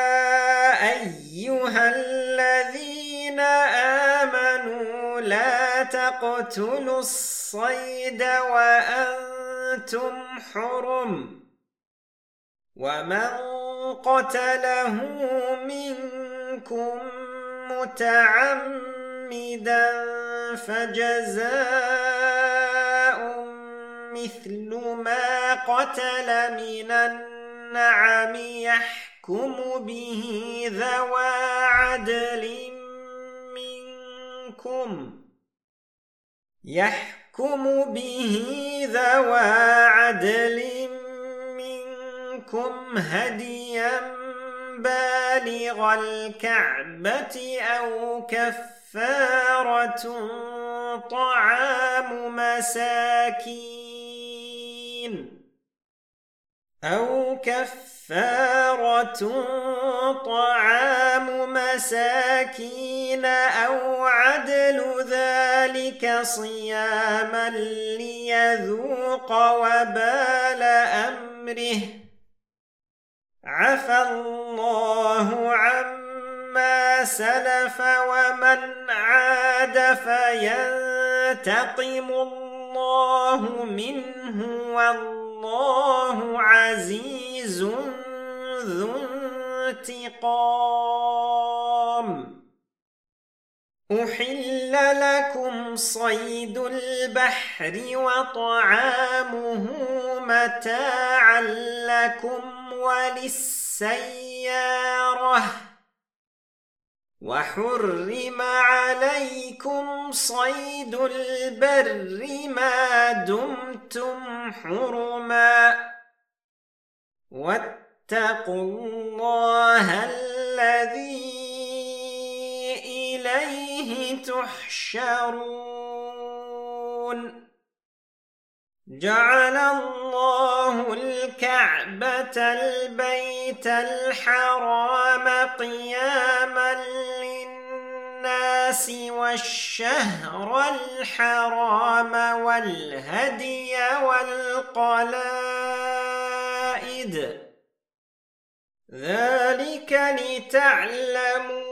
أيها الذين آمنوا لا تقتلوا الصيد وأنتم حرم ومن قتله منكم متعمدا فجزاء مثل ما قتل من النعم يحكم به ذوى عدل منكم هديا بالغ الكعبة أو كفارة طعام مساكين أو عدل ذلك صياما ليذوق وبال أمره عفى الله عما سلف ومن عاد فينتقم الله منه والله عزيز ذو انتقام. أحل لكم صيد البحر وطعامه متاعا لكم وللسيارة وحرم عليكم صيد البر ما دمتم حرما واتقوا الله الذي إليه تحشرون. جعل الله الكعبة البيت الحرام قياما للناس والشهر الحرام والهدي والقلائد ذلك لتعلموا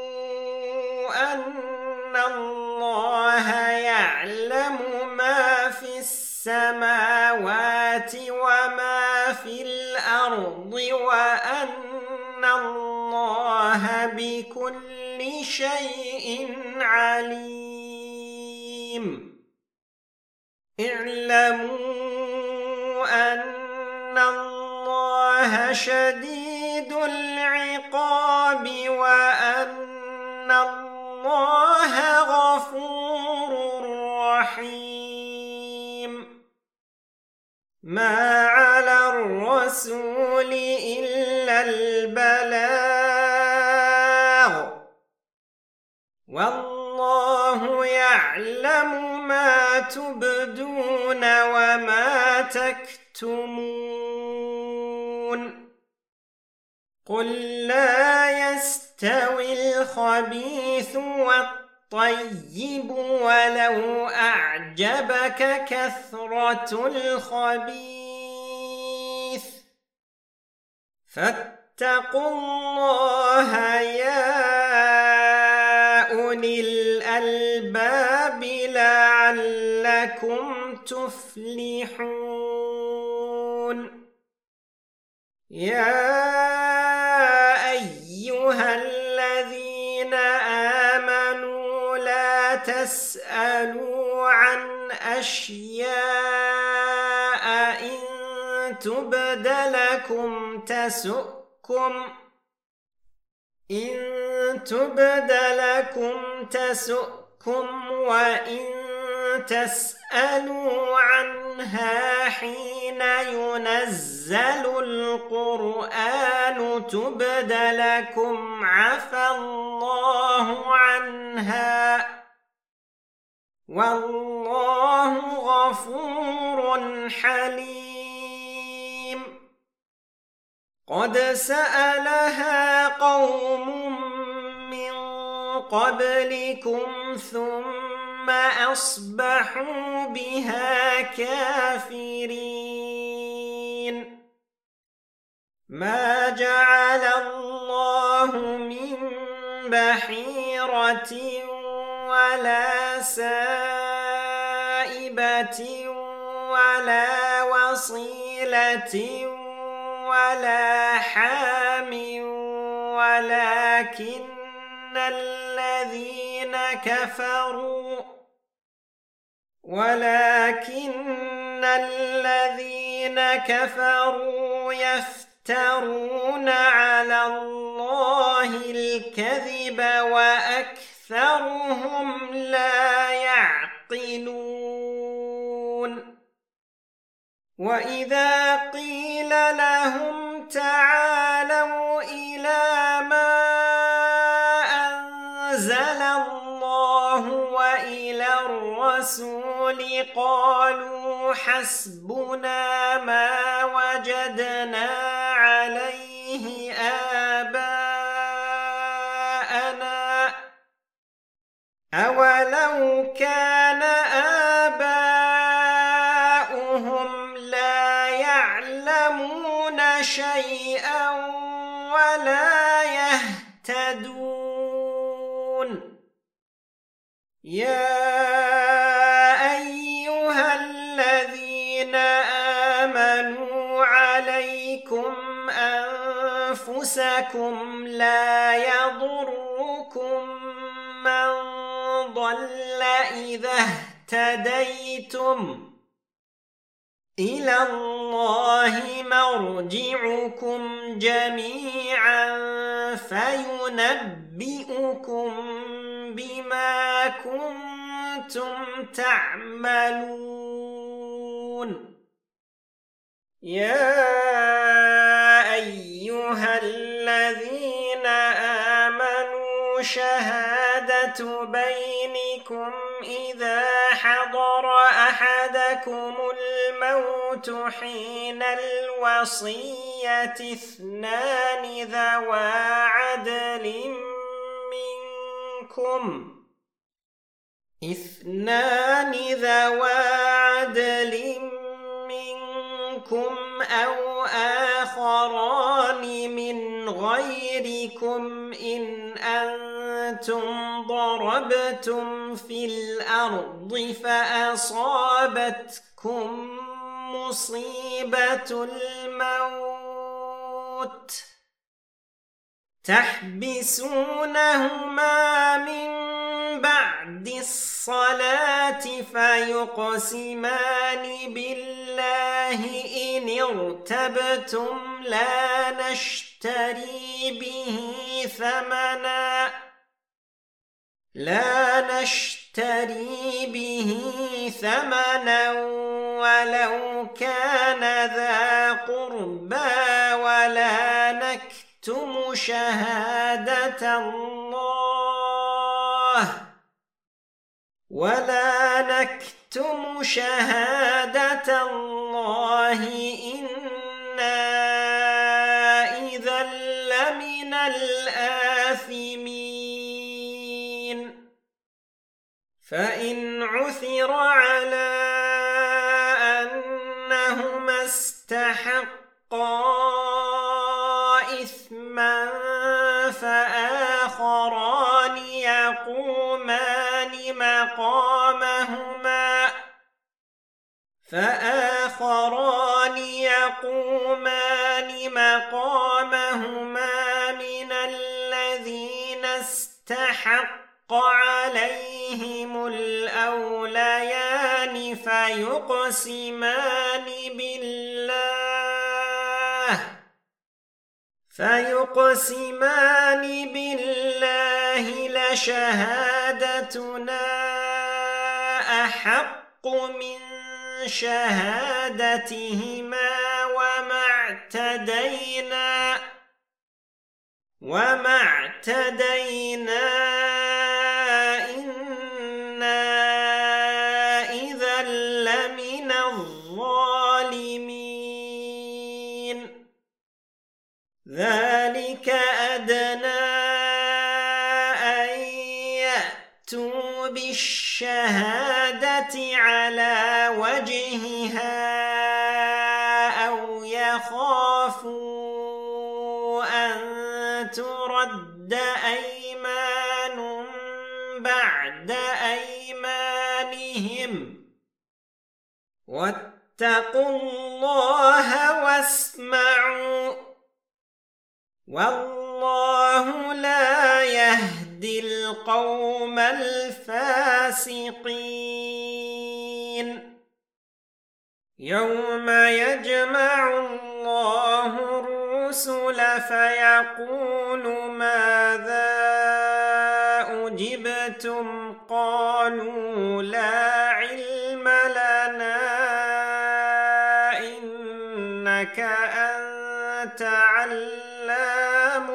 أن الله يعلم ما في السماوات وما في الأرض وأن الله بكل شيء عليم. اعلموا أن الله شديد العقاب وأن الله غفور رحيم. ما على الرسول إلا البلاغ والله يعلم ما تبدون وما تكتمون. قل لا يستوي الخبيث الطيب ولو أعجبك كثرة الخبيث فاتقوا الله يا أولي الألباب لعلكم تفلحون يا أيها الذين آمنوا لا تسألوا عن أشياء إن تبد لكم تسؤكم وإن تسألوا عنها حين ينزل القرآن تبد لكم عفى الله عنها والله غفور حليم قد سألها قوم من قبلكم ثم أصبحوا بها كافرين ما جعل الله من بحيرة ولا سائبة ولا وصيلة ولا حام ولكن الذين كفروا يفترون على الله الكذب وأكثرهم لا يعقلون وإذا قيل لهم تعالوا إلى ما أنزل الله وإلى الرسول قالوا حسبنا ما وجدنا عليه آباءنا أولو كان آباؤهم لا يعلمون شيئا ولا يهتدون يا أيها الذين آمنوا عليكم أنفسكم لا يضركم من ضل إذا اهتديتم إلى الله مرجعكم جميعا فينبئكم بما كنتم تعملون يا أيها الذين آمنوا شهادة بينكم إذا حضر أحدكم الموت حين الوصية اثنان ذوى عدل منكم أو آخران من غيركم إن أنتم ضربتم في الأرض فأصابتكم مصيبة الموت تحبسونهما من بعد الصلاة فيقسمان بالله إن ارتبتم لا نشتري به ثمنا ولو كان ذا قربى ولا نكتم شهادة الله إنا إذا لمن الآثمين فإن عثر على أنهما استحقا إثما فآخران يقومان مقامهما من الذين استحق عليهم الأوليان فيقسمان بالله لشهادتنا أحق من شهادتهما وما اعتدينا إنا إذا لمن الظالمين ذلك أدنى أن يأتوا بالشهادة على وجهها أو يخافوا أن ترد أيمان بعد أيمانهم واتقوا الله واسمعوا والله لا يهدي القوم الفاسقين يوم يجمع الله الرسل فيقول ماذا أجبتم قالوا لا علم لنا إنك أنت علام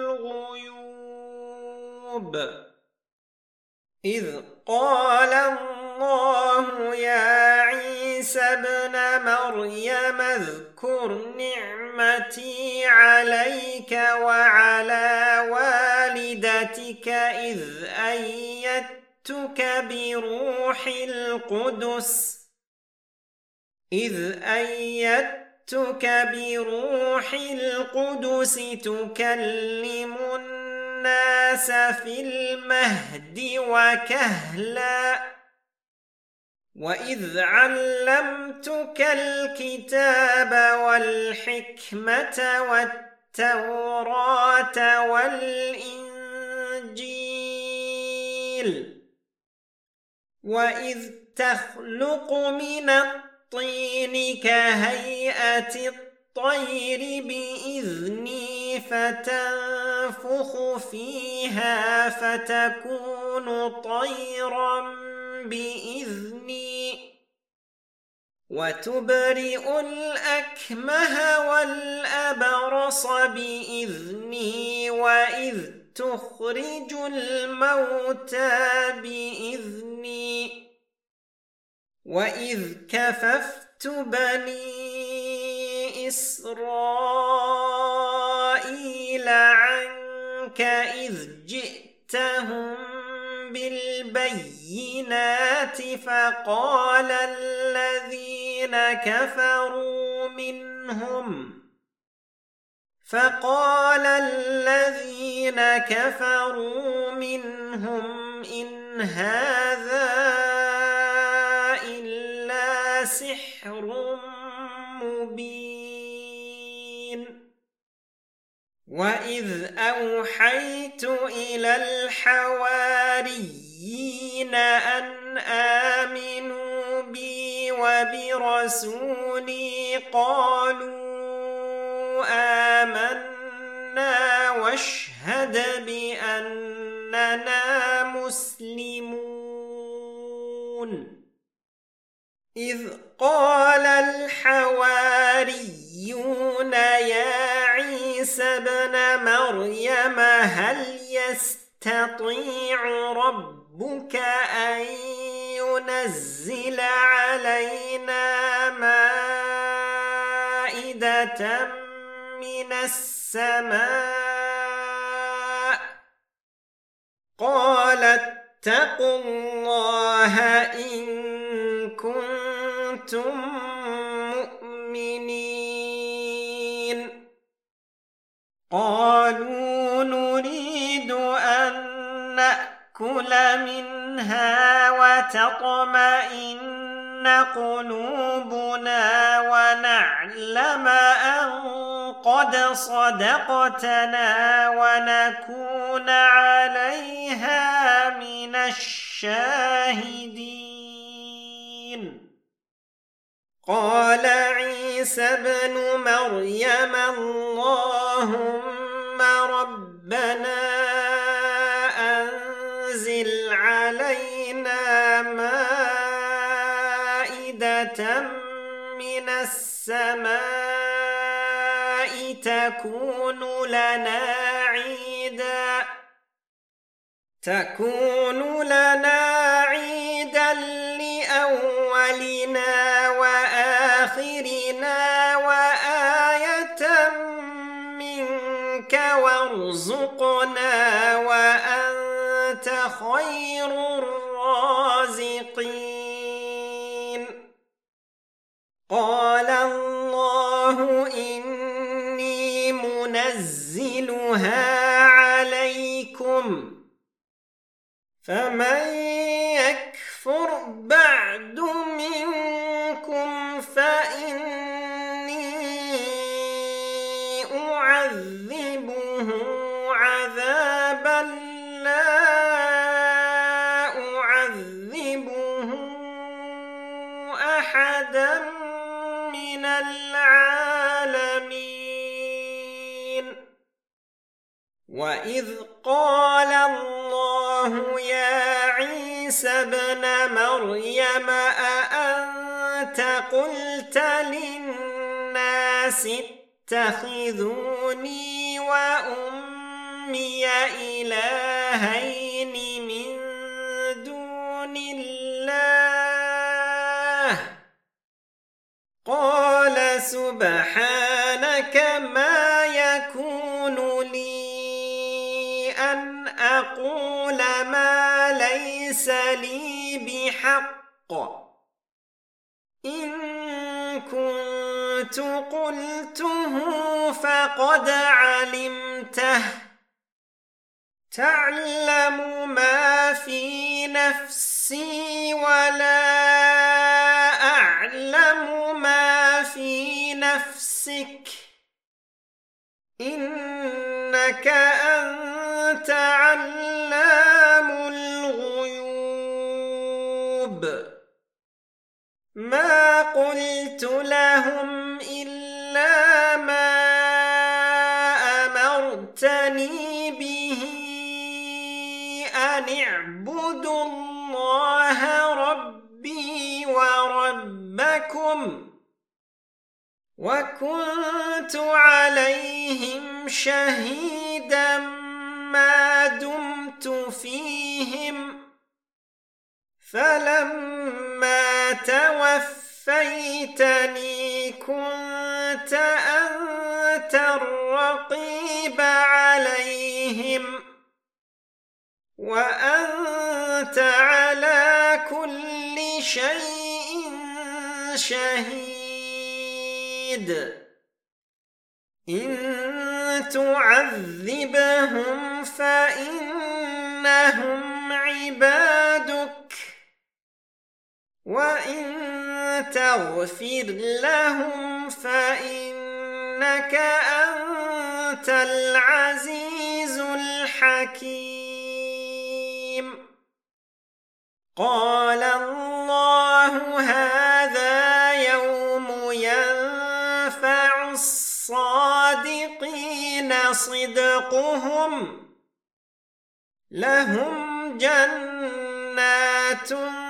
الغيوب إذ قال الله يا عيسى ابن مريم اذكر نعمتي عليك وعلى والدتك إذ أيدتك بروح القدس تكلم الناس في المهد وكهلا وإذ علمتك الكتاب والحكمة والتوراة والإنجيل وإذ تخلق من الطين كهيئة الطير بإذني فتنفخ فيها فتكون طيرا بإذني وتبرئ الأكمه والأبرص بإذني وإذ تخرج الموتى بإذني وإذ كففت بني إسرائيل عنك إذ جئتهم بالبينات فقال الذين كفروا منهم إن هذا إلا سحر مبين وإذ أوحيت إلى الحواريين أن آمنوا بي وبرسولي قالوا آمنا واشهد بأننا مسلمون إذ قال الحواريون يا عيسى ابن مريم هل يستطيع ربك أن ينزل علينا مائدة من السماء قال فاتقوا الله إن كنتم مؤمنين. قالوا نريد أن نأكل منها وتطمئن قلوبنا ونعلم أن قد صدقتنا ونكون عليها من الشاهدين. قال عيسى ابن مريم اللهم ربنا أنزل علينا مائدة من السماء تكون لنا عيدا لأولنا وآخرنا وآية منك وارزقنا وأنت خير الرازقين. قال الله إني منزلها عليكم فمن يكفر بعد منكم فإني أعذبه عذابا لا أعذبه أحدا من العالمين. وإذ قال الله يا عيسى ابن مريم أأنت قلت للناس اتخذوني وأمي إلهين من دون الله قال سبحانك ما يكون لي أن أقول ما ليس لي بحق إن كنت قلته فقد علمته تعلم ما في نفسي ولا أعلم ما في نفسك إنك أنت علام الغيوب. ما قلت لهم إلا ما أمرتني به أن اعبدوا الله ربي وربكم وكنت عليهم شهيدا ما دمت فيهم فلما توفيتني كنت أنت الرقيب عليهم وأنت على كل شيء شهيد. إن تعذبهم فإنهم عبادك وإن تغفر لهم فإنك أنت العزيز الحكيم. قال الله هذا يوم ينفع الصادقين صدقهم لهم جنات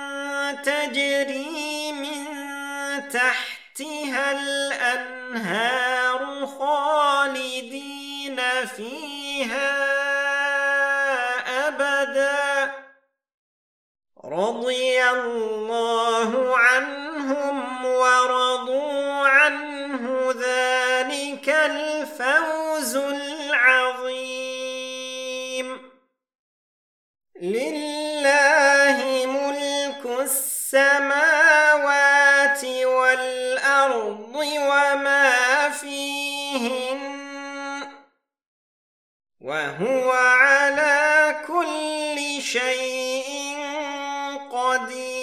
تجري من تحتها الأنهار خالدين فيها أبدا رضي الله عنهم ورضوا عنه ذلك الفوز العظيم. لله السماوات والأرض وما فيهن وهو على كل شيء قدير.